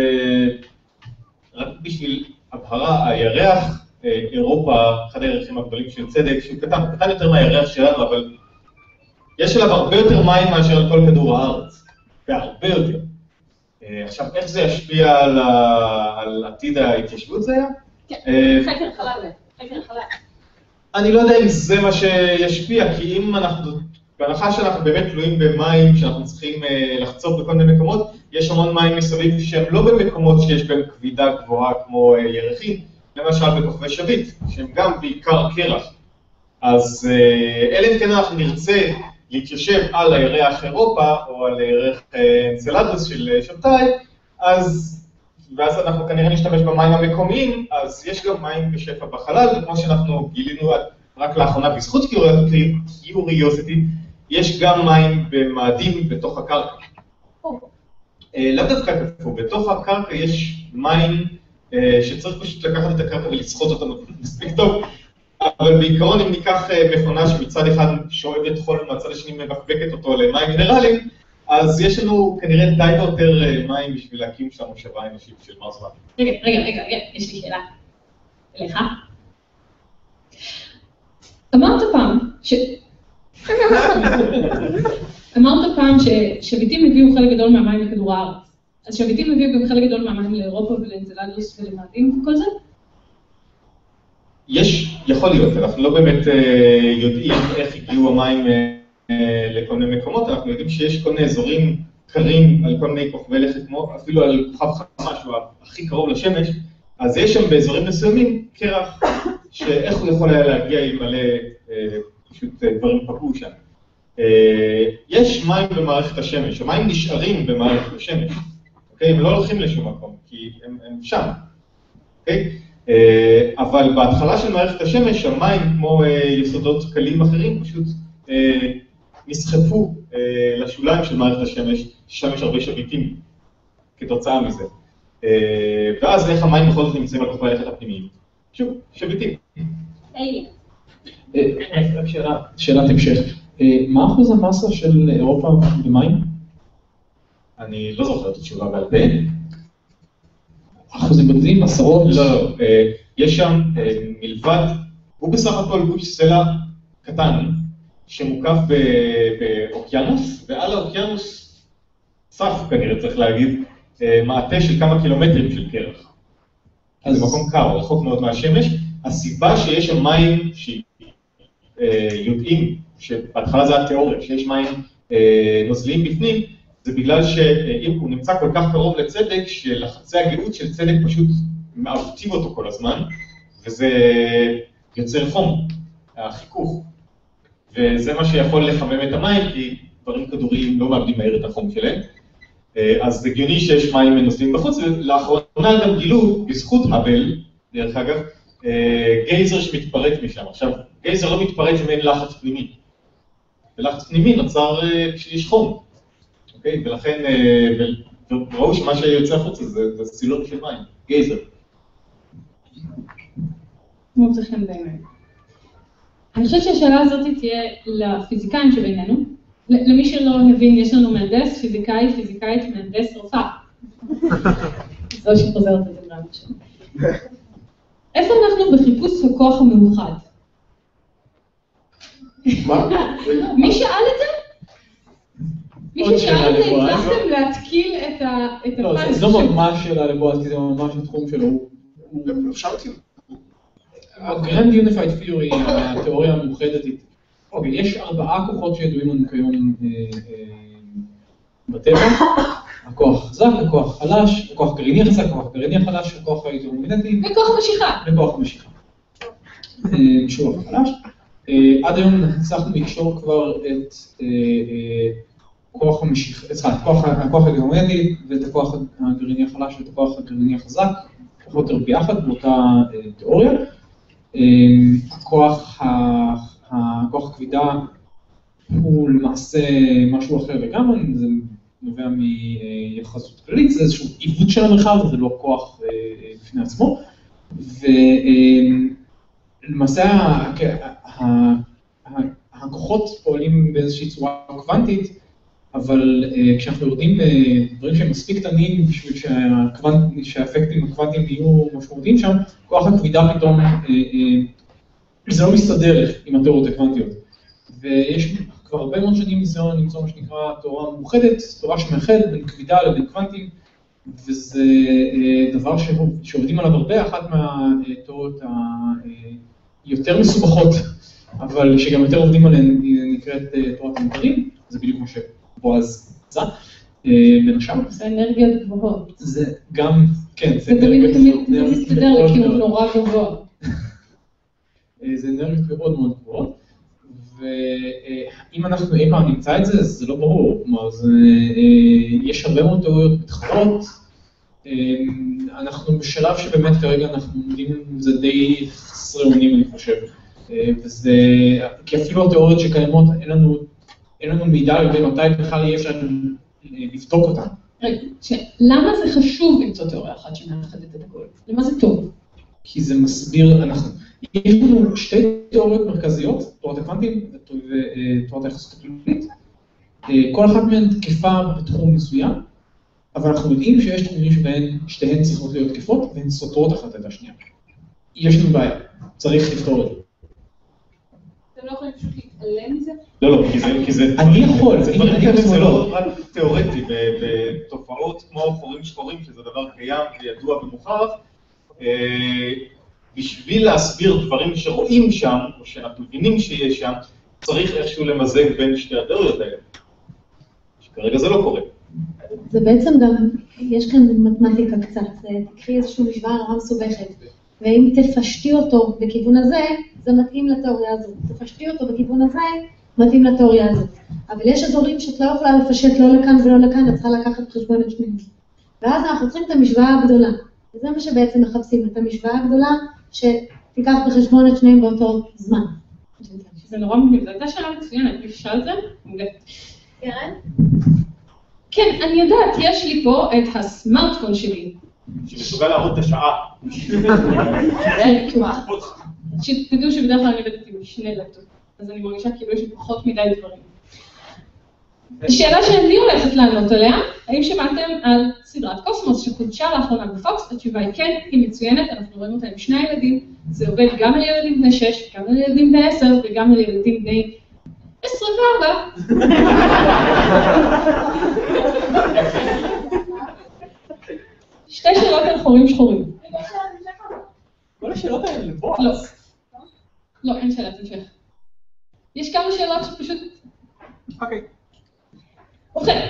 רק בשביל הבהרה, הירח, אירופה, אחד הירחים הגדולים של צדק, שהוא קטן יותר מהירח שלנו, אבל יש עליו הרבה יותר מים מאשר על כל כדור הארץ, והרבה יותר. עכשיו, איך זה ישפיע על עתיד ההתיישבות זה היה? כן, חקר חלל. חקר חלל. אני לא יודע אם זה מה שישפיע, כי אם אנחנו, בהנחה שאנחנו באמת תלויים במים שאנחנו צריכים לחצוב בכל מיני מקומות, יש המון מים מסביב שהם לא במקומות שיש בהם כבידה גבוהה כמו ירחים, למשל בכוכבי שביט, שהם גם בעיקר קרח. אז אלא אם כן אנחנו נרצה להתיישב על הירח אירופה או על הירח אנצלדוס של שבתאי, ואז אנחנו כנראה נשתמש במים המקומיים, אז יש גם מים בשפע בחלל, וכמו שאנחנו גילינו רק לאחרונה בזכות קיוריוסיטי, יש גם מים במאדים בתוך הקרקע. לאו דווקא כפו, בתוך הקרקע יש מים שצריך פשוט לקחת את הקרקע ולסחוט אותנו מספיק טוב, אבל בעיקרון אם ניקח מכונה שמצד אחד שואבת חול ומהצד השני מבקבקת אותו למים מינרליים, אז יש לנו כנראה די יותר מים בשביל להקים שם מושבה אנושית של מרס. רגע, יש לי שאלה. אליך? אמרת פעם ששביטים הביאו חלק גדול מהמים לכדור הארץ. אז שביטים הביאו גם חלק גדול מהמים לאירופה ולאנצלדוס ולמאדים וכל זה? יכול להיות, אנחנו לא באמת יודעים איך הגיעו המים לכל מיני מקומות, אנחנו יודעים שיש כל מיני אזורים קרים על כל מיני כוכבי לכת, אפילו על כוכב חמה שהוא הכי קרוב לשמש, אז יש שם באזורים מסוימים קרח שאיך הוא יכול היה להגיע עם מלא פשוט דברים פגעו שם. יש מים במערכת השמש, המים נשארים במערכת השמש, אוקיי? הם לא הולכים לשום מקום, כי הם שם, אוקיי? אבל בהתחלה של מערכת השמש, המים כמו יסודות קלים אחרים פשוט נסחפו לשוליים של מערכת השמש, ששם יש הרבה שביטים כתוצאה מזה. ואז איך המים בכל זאת נמצאים על כוכבי לכת הפנימיים? שוב, שביטים. רק שאלת המשך. מה אחוז המסה של אירופה במים? אני לא זוכר את התשובה בעל פה. אחוזים בודדים, עשרות? לא, יש שם מלבד, הוא בסך הכל גוש סלע קטן, שמוקף באוקיינוס, ועל האוקיינוס צף כנראה צריך להגיד, מעטה של כמה קילומטרים של קרח. זה מקום קר, רחוק מאוד מהשמש. הסיבה שיש שם מים שיודעים, שבהתחלה זה התיאוריה, שיש מים נוזליים בפנים, זה בגלל שאם הוא נמצא כל כך קרוב לצדק, שלחצי הגאות של צדק פשוט מעוותים אותו כל הזמן, וזה יוצר חום, החיכוך. וזה מה שיכול לחמם את המים, כי דברים כדוריים לא מאבדים מהר את החום שלהם. אז זה הגיוני שיש מים נוזליים בחוץ, ולאחרונה גם גילו, בזכות האבל, דרך אגב, גייזר שמתפרק משם. עכשיו, גייזר לא מתפרק אם אין לחץ פנימי. ולחץ פנימי נוצר כשיש חום. אוקיי? ולכן, וראו שמה שיוצא החוצה זה סילון של מים, גייזר. מאוד זה חן בעיניי. אני חושבת שהשאלה הזאת תהיה לפיזיקאים שבינינו. למי שלא הבין, יש לנו מהנדס, פיזיקאי, פיזיקאית, מהנדס, רופאה. זו שחוזרת את זה גם עכשיו. איפה אנחנו בחיפוש הכוח המאוחד? מה? מי שאל את זה? מי ששאל את זה, הצלחתם להתקיל את הפאנץ'. לא, זה לא ממש שאלה לבועז, כי זה ממש התחום שלו. אפשרתי. ה-Grand Unified Theory, התיאוריה המאוחדת, אוקיי, יש 4 כוחות שידועים לנו כיום בטבע, הכוח החזק, הכוח החלש, הכוח הגרעיני החזק, הכוח הגרעיני החלש, הכוח האלקטרומגנטי. וכוח המשיכה. וכוח המשיכה. משוב החלש. עד היום הצלחנו לקשור כבר את כוח המשיכה, הכוח האלקטרומגנטי ואת הכוח הגרעיני החלש ואת הכוח הגרעיני החזק, פחות או יותר ביחד באותה תיאוריה. הכוח הכבידה הוא למעשה משהו אחר לגמרי, זה נובע מיחסות כללית, זה איזשהו עיוות של המרחב, זה לא כוח בפני עצמו, ולמעשה הכוחות פועלים באיזושהי צורה קוונטית, אבל כשאנחנו יורדים דברים שהם מספיק קטנים בשביל שהאפקטים הקוונטיים יהיו משמעותיים שם, כוח הכבידה פתאום, זה לא מסתדר עם התיאוריות הקוונטיות. ויש כבר הרבה מאוד שנים ניסיון למצוא מה שנקרא תיאוריה מאוחדת, תיאוריה שמאחדת בין כבידה לבין קוונטים, וזה דבר שעובדים עליו הרבה, אחת מהתיאוריות היותר מסובכות, אבל שגם יותר עובדים עליהן, נקראת תיאוריית המתרים, זה בדיוק מה שבועז עשה, בין השאר. זה אנרגיות גבוהות. זה גם, כן, זה תמיד מסתדר לי, כי הוא נורא גבוה. זה אנרגיות מאוד מאוד גבוהות, ואם אנחנו אי פעם נמצא את זה, זה לא ברור. כלומר, יש הרבה מאוד תיאוריות מתחרות, אנחנו בשלב שבאמת כרגע אנחנו עומדים, זה די חסרי אונים אני חושב, וזה, כי אפילו התיאוריות שקיימות, אין לנו מידע לגבי מתי בכלל יהיה אפשר לבדוק אותן. למה זה חשוב למצוא תיאוריה אחת שמאחדת את הכל? למה זה טוב? כי זה מסביר, יש לנו 2 תיאוריות מרכזיות, תיאוריית הקוונטים ותיאוריית היחסות הכללית, כל אחת מהן תקפה בתחום מסוים, אבל אנחנו יודעים שיש תחומים שבהן שתיהן צריכות להיות תקפות, והן סותרות אחת את השנייה. יש לנו בעיה, צריך לפתור את זה. אתם לא יכולים פשוט להתעלם מזה? לא, כי זה... אני יכול, זה לא רק תיאורטי, בתופעות כמו חורים שחורים, שזה דבר קיים וידוע ומוכח, בשביל להסביר דברים שרואים שם, או שאנחנו מבינים שיש שם, צריך איכשהו למזג בין שתי התיאוריות האלה. שכרגע זה לא קורה. זה בעצם גם, יש כאן מתמטיקה קצת, תקחי איזושהי משוואה נורא מסובכת, ואם תפשטי אותו בכיוון הזה, זה מתאים לתיאוריה הזאת. תפשטי אותו בכיוון הזה, מתאים לתיאוריה הזאת. אבל יש אזורים שאת לא יכולה לפשט לא לכאן ולא לכאן, את צריכה לקחת בחשבון את שניהם. ואז אנחנו צריכים את המשוואה הגדולה. וזה מה שבעצם מחפשים, את המשוואה הגדולה, שתיקח בחשבון את שניהם באותו זמן. זה נורא מגניב, זו הייתה שאלה מצוינת, אפשר את זה? קרן? כן, אני יודעת, יש לי פה את הסמארטפון שלי. שמסוגל להראות את השעה. שתדעו שבדרך כלל אני עובדת עם שני לפטופ, אז אני מרגישה כאילו יש לי פחות מדי דברים. השאלה שאני הולכת לענות עליה, האם שמעתם על סדרת קוסמוס שחודשה לאחרונה בפוקס? התשובה היא כן, היא מצוינת, אנחנו רואים אותה עם שני ילדים, זה עובד גם על ילדים בני 6, גם על ילדים בני 10 וגם על ילדים בני 24. שתי שאלות על חורים שחורים. כל השאלות האלה לבוס. לא. לא, אין שאלת המשך. יש כמה שאלות שפשוט... אוקיי. ובכן.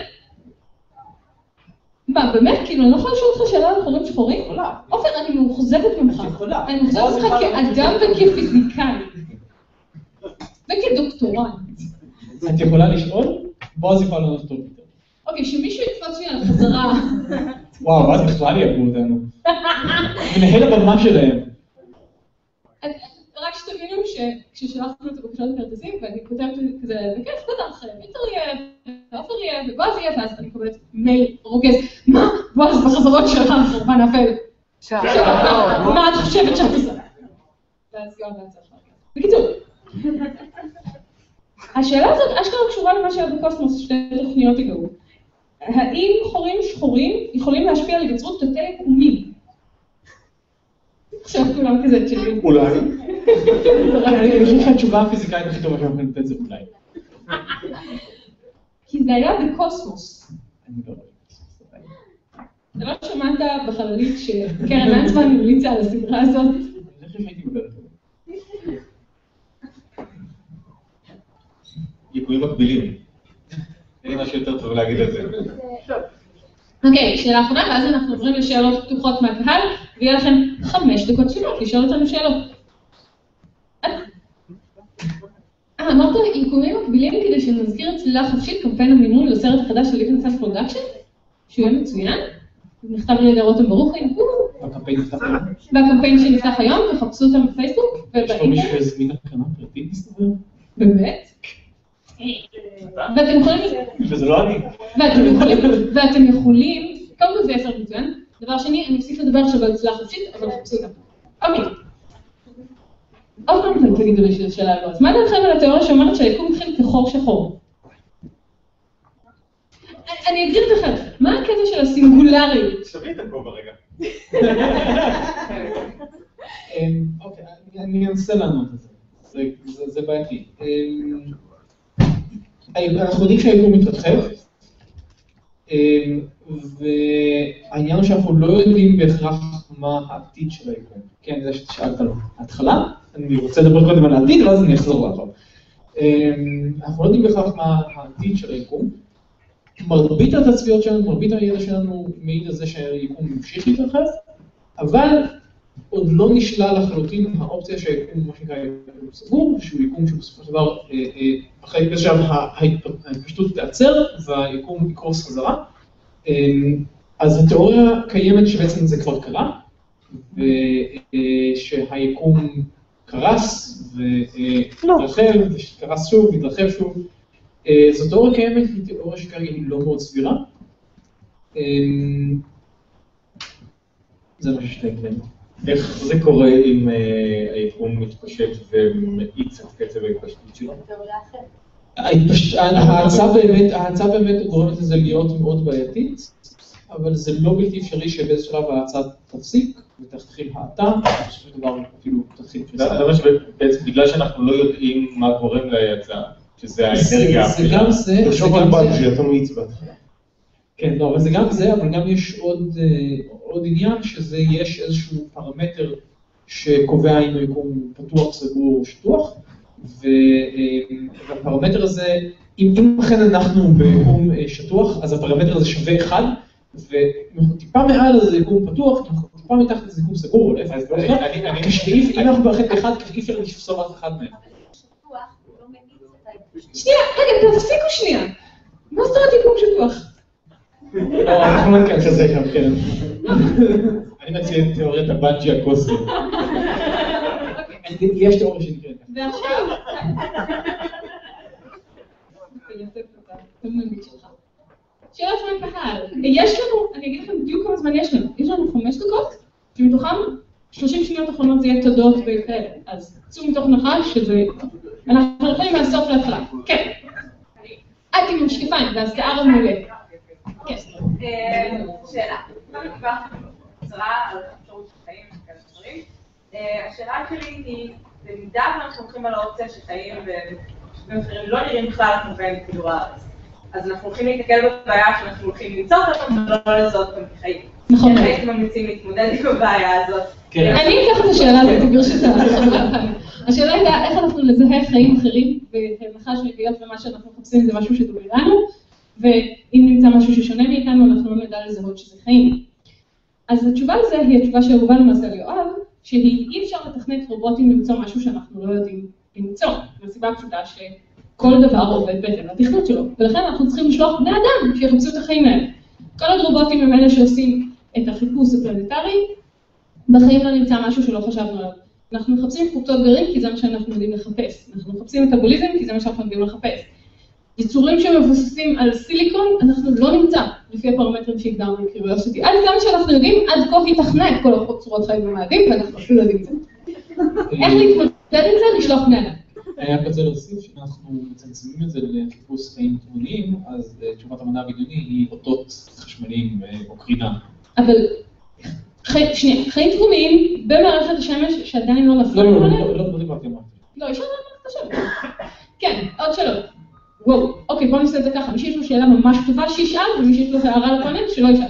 מה, באמת? כאילו, אני לא יכולה לשאול אותך שאלה על חורים שחורים? עופר, אני מאוכזבת ממך. אני מאוכזבת ממך כאדם וכפיזיקאי. וכדוקטורנט. את יכולה לשאול? בועז יכול לענות טוב יותר. אוקיי, שמישהו יקפוץ לי על החזרה. וואו, אז בכלל יעבו אותנו. מנהל הבמה שלהם. רק שתבינו שכששלחנו את הבקשות לכרטיסים, ואני כותבת כזה, בכיף, בטח, ויתר יהיה, ועופר יהיה, ובועז יהיה, ואז אני קובלת מייל רוגז, מה? בועז בחזרות שלך, חורבן אפל. מה את חושבת שאת עושה? ואז יום להצלחה. בקיצור, השאלה הזאת אשכרה קשורה למה שהיה בקוסמוס, שתי תוכניות הגאו. האם חורים שחורים יכולים להשפיע על היווצרות תתי יקומים? עכשיו כולם כזה תשאלים. אולי. אני חושב שהתשובה הפיזיקאית הכי טובה שאנחנו נתת זה אולי. כי זה היה בקוסמוס. אני לא רואה. אתה לא שמעת בחללית שקרן אנסמן המליצה על הסדרה הזאת? אני חושב שהייתי מדברת על זה. יקומים מקבילים. אין לי משהו יותר טוב להגיד על זה. אוקיי, שאלה אחרונה, ואז אנחנו עוברים לשאלות פתוחות מהקהל, ויהיה לכם 5 דקות שלו לשאול אותנו שאלות. אמרת יקומים מקבילים כדי שנזכיר את צלילה חופשית, קמפיין המימון לסרט החדש של ליפן סאנס פרודקשן, שהוא יהיה מצוין, נכתב על ידי רותם ברוכי, והקמפיין נפתח היום. והקמפיין שנפתח היום, תחפשו אותם בפייסבוק יש פה מישהו שהזמין הקרנה פרטית מסתבר? באמת? ואתם יכולים... שזה לא אני. ואתם יכולים... קודם כל זה יהיה סרט מצוין. דבר שני, אני אפסיק לדבר עכשיו על צלילה חופשית, אבל חפשו אותם. אוקיי. עוד פעם אתם תגידו לי שזו שאלה לא. אז מה דעתכם על התיאוריה שאומרת שהיקום מתחיל כחור שחור? אני אגדיר את זה אחרת. מה הקטע של הסינגולריות? שבי את הכל ברגע. אוקיי, אני אנסה לענות על זה. זה בעייתי. אנחנו יודעים שהיקום מתרחב, והעניין הוא שאנחנו לא יודעים בהכרח מה העתיד של היקום. כן, זה ששאלת על ההתחלה, אני רוצה לדבר קודם על העתיד, ואז אני אחזור לאחר. אנחנו לא יודעים בהכרח מה העתיד של היקום. מרבית התצפיות שלנו, מרבית הידע שלנו מעיד על זה שהיקום ממשיך להתרחב, אבל עוד לא נשלל לחלוטין האופציה שהיקום, מה שנקרא, יקום סגור, שהוא יקום שבסופו של דבר, אחרי בשלב ההתפשטות תעצר והיקום יקרוס חזרה. אז התיאוריה קיימת שבעצם זה כבר קרה, ושהיקום קרס והתרחב, וקרס שוב והתרחב שוב. זו תיאוריה קיימת, היא תיאוריה שכרגע היא לא מאוד סבירה. זה מה ששתי קלעים. איך זה קורה אם היקום מתפשט ומאיץ את קצב ההתפשטות שלו? תיאוריה אחרת. ההאצה באמת גורמת לזה להיות מאוד בעייתית. אבל זה לא בלתי אפשרי שבאיזה שלב ההאצה תפסיק ותתחיל האטה, בסופו של דבר אפילו תתחיל פריסה. זה אומר שבעצם בגלל שאנחנו לא יודעים מה גורם להאצה, שזה האנרגיה. זה גם זה. תחשוב על בנג'י, אתה מאיץ בהתחלה. כן, לא, אבל זה גם זה, אבל גם יש עוד עניין שזה יש איזשהו פרמטר שקובע אם היקום פתוח, סגור או שטוח, והפרמטר הזה, אם אכן אנחנו ביקום שטוח, אז הפרמטר הזה שווה 1, ואנחנו טיפה מעל לזה יקום פתוח, אנחנו טיפה מתחת לזה יקום סגור, אם אנחנו באחד באחד, אי אפשר לפסול רק אחד מהם. שנייה, רגע, תפסיקו שנייה. מה זאת אומרת יקום שטוח? לא, אנחנו לא נקרא כזה גם, כן. אני מציע את תיאוריית הבנג'י הקוסמי. יש תיאוריה שנקראת. ועכשיו... שאלה שמעת בקהל, יש לנו, אני אגיד לכם בדיוק כמה זמן יש לנו, יש לנו 5 דקות, שמתוכם 30 שניות אחרונות זה יהיה תודות וכאלה, אז צאו מתוך הנחה שזה, אנחנו הולכים מהסוף להתחלה, כן. את עם משקפיים, ואז תיאר מעולה. כן. שאלה, קצרה על אפשרות של חיים וכאלה דברים. השאלה שלי היא, במידה ואנחנו הולכים על האופציה שחיים ובשבילים אחרים לא נראים בכלל כמו בין כדור הארץ. אז אנחנו הולכים להתקל בבעיה שאנחנו הולכים למצוא אותם ולא לזהות אותם כחיים. נכון. איך הייתם ממליצים להתמודד עם הבעיה הזאת? אני אקח את השאלה הזאת, ברשת הפעמים. השאלה הייתה איך אנחנו נזהה חיים אחרים, בהנחה שהיות ומה שאנחנו מחפשים זה משהו שדומה לנו, ואם נמצא משהו ששונה מאיתנו, אנחנו לא נדע לזהות שזה חיים. אז התשובה לזה היא התשובה שהובאה למעשה על יואב, שאי אפשר לתכנת רובוטים למצוא משהו שאנחנו לא יודעים למצוא. מהסיבה הפשוטה שכל דבר עובד בהתאם לתכנות שלו, ולכן אנחנו צריכים לשלוח בני אדם שיחפשו את החיים האלה. כל הרובוטים הם אלה שעושים את החיפוש הפלנטרי, בחיים לא נמצא משהו שלא חשבנו עליו. אנחנו מחפשים קבוצות גרעין כי זה מה שאנחנו יודעים לחפש. אנחנו מחפשים מטאבוליזם כי זה מה שאנחנו יודעים לחפש. יצורים שמבוססים על סיליקון, אנחנו לא נמצא לפי הפרמטרים שהגדרנו בקריביוסיטי. עד כמה שאנחנו יודעים, עד כה היא תכנה את כל צורות חיים במאדים, ואנחנו אפילו יודעים את זה. איך להתמודד עם זה? לשלוח בני אדם. אני רק רוצה להוסיף שאנחנו מצמצמים את זה לחיפוש חיים תמוניים, אז תשובת המדע הבדיוני היא אותות חשמליים או קרינה. אבל שנייה, חיים תבוניים במערכת השמש שעדיין לא נפלו. לא דיברתי על מה. לא, יש עוד מערכת השמש. כן, עוד שאלות. וואו, אוקיי, בואו נעשה את זה ככה. מי שיש לו שאלה ממש טובה שישאל, ומי שיש לו הערה לפאנל שלא ישאל.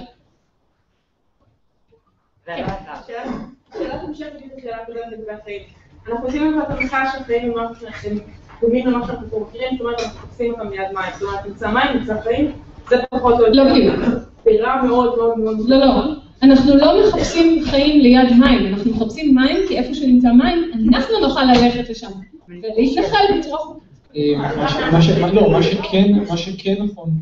שאלת המשך בדיוק לשאלה הקודמת לגבי החיים. אנחנו עושים את התמיכה שהחיים הם משהו שהם דומים למה שאנחנו פה מכירים, זאת אומרת, אנחנו מחפשים אותם מיד מים. זאת אומרת, נמצא מים, נמצא חיים, זה פחות או יותר. לא בדיוק. פעילה מאוד מאוד מאוד. לא. אנחנו לא מחפשים חיים ליד מים, אנחנו מחפשים מים כי איפה שנמצא מים, אנחנו נוכל ללכת לשם. ולהתנחל בצורה חוקית. מה שכן נכון,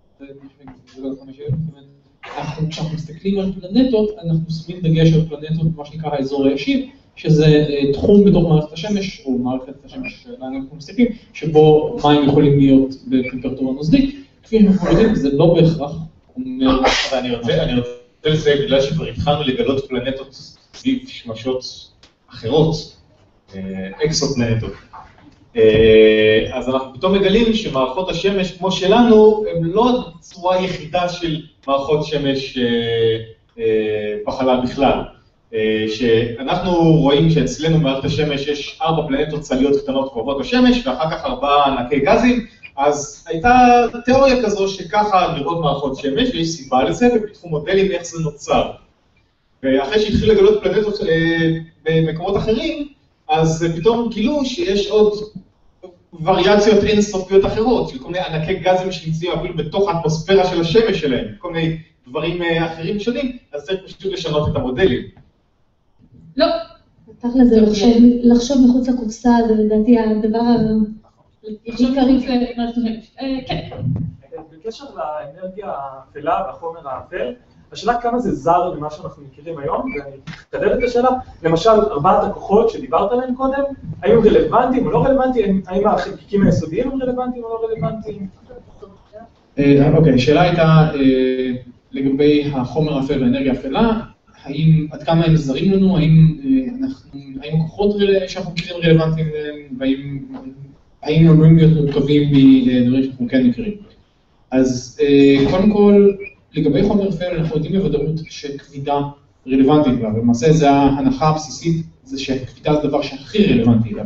כשאנחנו מסתכלים על פלנטות, אנחנו שמים דגש על פלנטות, מה שנקרא האזור הישיר, שזה תחום בתוך מערכת השמש, או מערכת השמש אנחנו מסתכלים, שבו מים יכולים להיות בטמפרטורה נוזלית. כפי שאנחנו יודעים, זה לא בהכרח אומר... אני רוצה לזה, בגלל שכבר התחלנו לגלות פלנטות סביב שמשות אחרות, אקסופלנטות. אז אנחנו פתאום מגלים שמערכות השמש כמו שלנו, הן לא צורה יחידה של מערכות שמש בחלל בכלל. שאנחנו רואים שאצלנו במערכת השמש יש 4 פלנטות צליות קטנות קרובות לשמש, ואחר כך 4 ענקי גזים, אז הייתה תיאוריה כזו שככה נראות מערכות שמש, ויש סיבה לזה, ופיתחו מודלים איך זה נוצר. ואחרי שהתחיל לגלות פלנטות במקומות אחרים, אז פתאום גילו שיש עוד וריאציות אינסופיות אחרות, של כל מיני ענקי גזים שנמצאים אפילו בתוך האטמוספירה של השמש שלהם, כל מיני דברים אחרים שונים, אז צריך פשוט לשנות את המודלים. לא. תכל'ס זה לחשוב מחוץ לקופסה, זה לדעתי הדבר העיקרי. כן. בקשר לאנרגיה האפלה והחומר האפל, השאלה כמה זה זר למה שאנחנו מכירים היום, ואני אחדד את השאלה, למשל 4 הכוחות שדיברת עליהם קודם, האם הם רלוונטיים או לא רלוונטיים, האם החלקיקים היסודיים הם רלוונטיים או לא רלוונטיים? אוקיי, השאלה הייתה לגבי החומר האפל והאנרגיה האפלה, עד כמה הם זרים לנו, האם הכוחות שאנחנו מכירים רלוונטיים, והאם הם אמורים להיות מורכבים מדברים שאנחנו כן מכירים. אז קודם כל, לגבי חומר אפל אנחנו יודעים בוודאות שכבידה רלוונטית אליו, למעשה זה ההנחה הבסיסית, זה שכבידה זה דבר שהכי רלוונטי אליו.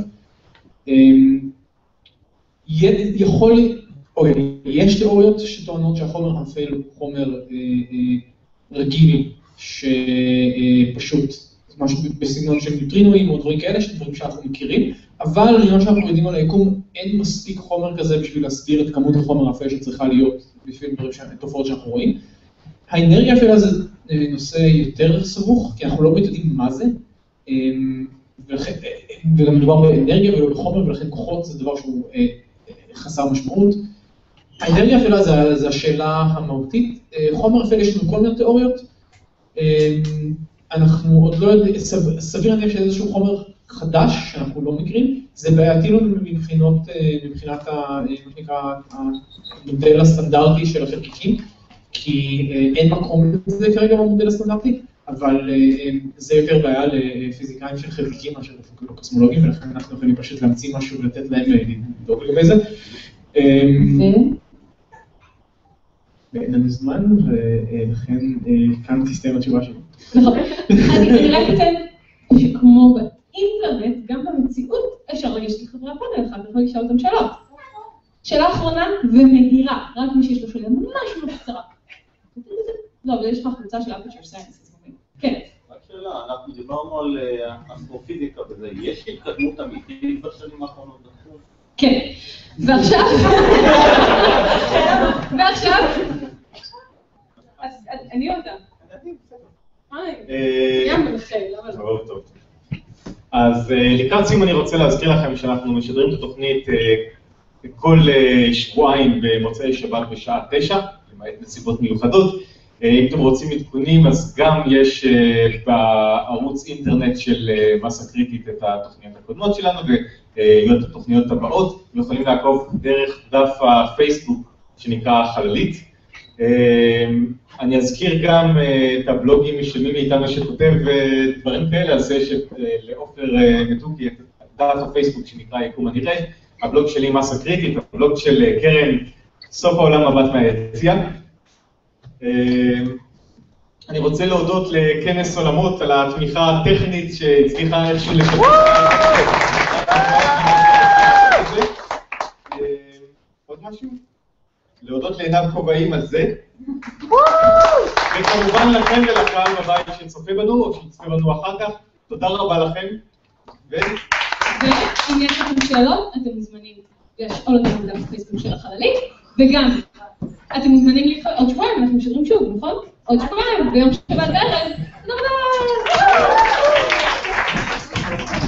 יש תיאוריות שטוענות שהחומר האפל הוא חומר רגיל, שפשוט משהו בסגנון של ניוטרינואים או דברים כאלה, דברים שאנחנו מכירים, אבל ממה שאנחנו יודעים על היקום, אין מספיק חומר כזה בשביל להסביר את כמות החומר האפל שצריכה להיות בשביל תופעות שאנחנו רואים. האנרגיה אפלה זה נושא יותר סבוך, כי אנחנו לא יודעים מה זה, וגם מדובר באנרגיה ולא בחומר, ולכן כוחות זה דבר שהוא חסר משמעות. האנרגיה אפלה זה השאלה המהותית. חומר אפל יש לנו כל מיני תיאוריות, אנחנו עוד לא יודעים, סביר להניח שאיזשהו חומר חדש שאנחנו לא מכירים, זה בעייתי לנו מבחינת המודל הסטנדרטי של החלקיקים, כי אין מקום לזה כרגע במודל הסטנדרטי, אבל זה יותר בעיה לפיזיקאים של חלקיקים מאשר לקוסמולוגים, ולכן אנחנו יכולים פשוט להמציא משהו ולתת להם לדאוג לגבי זה. ואין לנו זמן, ולכן כאן תסתיים התשובה שלי. נכון. אני רק אתן שכמו באינטרנט, גם במציאות אפשר להגיש את חברי הפאנל אחד, ואנחנו לשאול אותם שאלות. שאלה אחרונה ומהירה, רק מי שיש לו שאלה ממש קצרה. לא, אבל יש לך קבוצה של Aperture Science. כן. רק שאלה, אנחנו דיברנו על אסטרופיזיקה וזה, יש התקדמות אמיתית בשנים האחרונות בתחום? כן. ועכשיו, אני יודע. טוב. אז לקראת סיום אני רוצה להזכיר לכם שאנחנו משדרים את התוכנית כל שבועיים במוצאי שבת בשעה 9, למעט נסיבות מיוחדות. אם אתם רוצים עדכונים, אז גם יש בערוץ אינטרנט של מסה קריטית את התוכניות הקודמות שלנו ואת התוכניות הבאות. אתם יכולים לעקוב דרך דף הפייסבוק שנקרא חללית. אני אזכיר גם את הבלוגים של מי מאיתנו שכותב דברים כאלה, אז יש לאופר מתוקי את דף הפייסבוק שנקרא יקום הנראה, הבלוג שלי מסה קריטית, הבלוג של קרן סוף העולם מבט מהיציאה. אני רוצה להודות לכנס עולמות על התמיכה הטכנית שהצליחה איזשהו לשתף. עוד משהו? להודות לעינב כובעים על זה. וכמובן לכם ולקהל בבית שצופה בנו או שצופה בנו אחר כך. תודה רבה לכם. ואם יש לכם שאלות, אתם מוזמנים לשאול אותנו בדף הפייסבוק של החללית, וגם אתם מוזמנים לפעול עוד שבועיים, אנחנו משדרים שוב, נכון? עוד שבועיים, ביום שבת בערב. תודה רבה.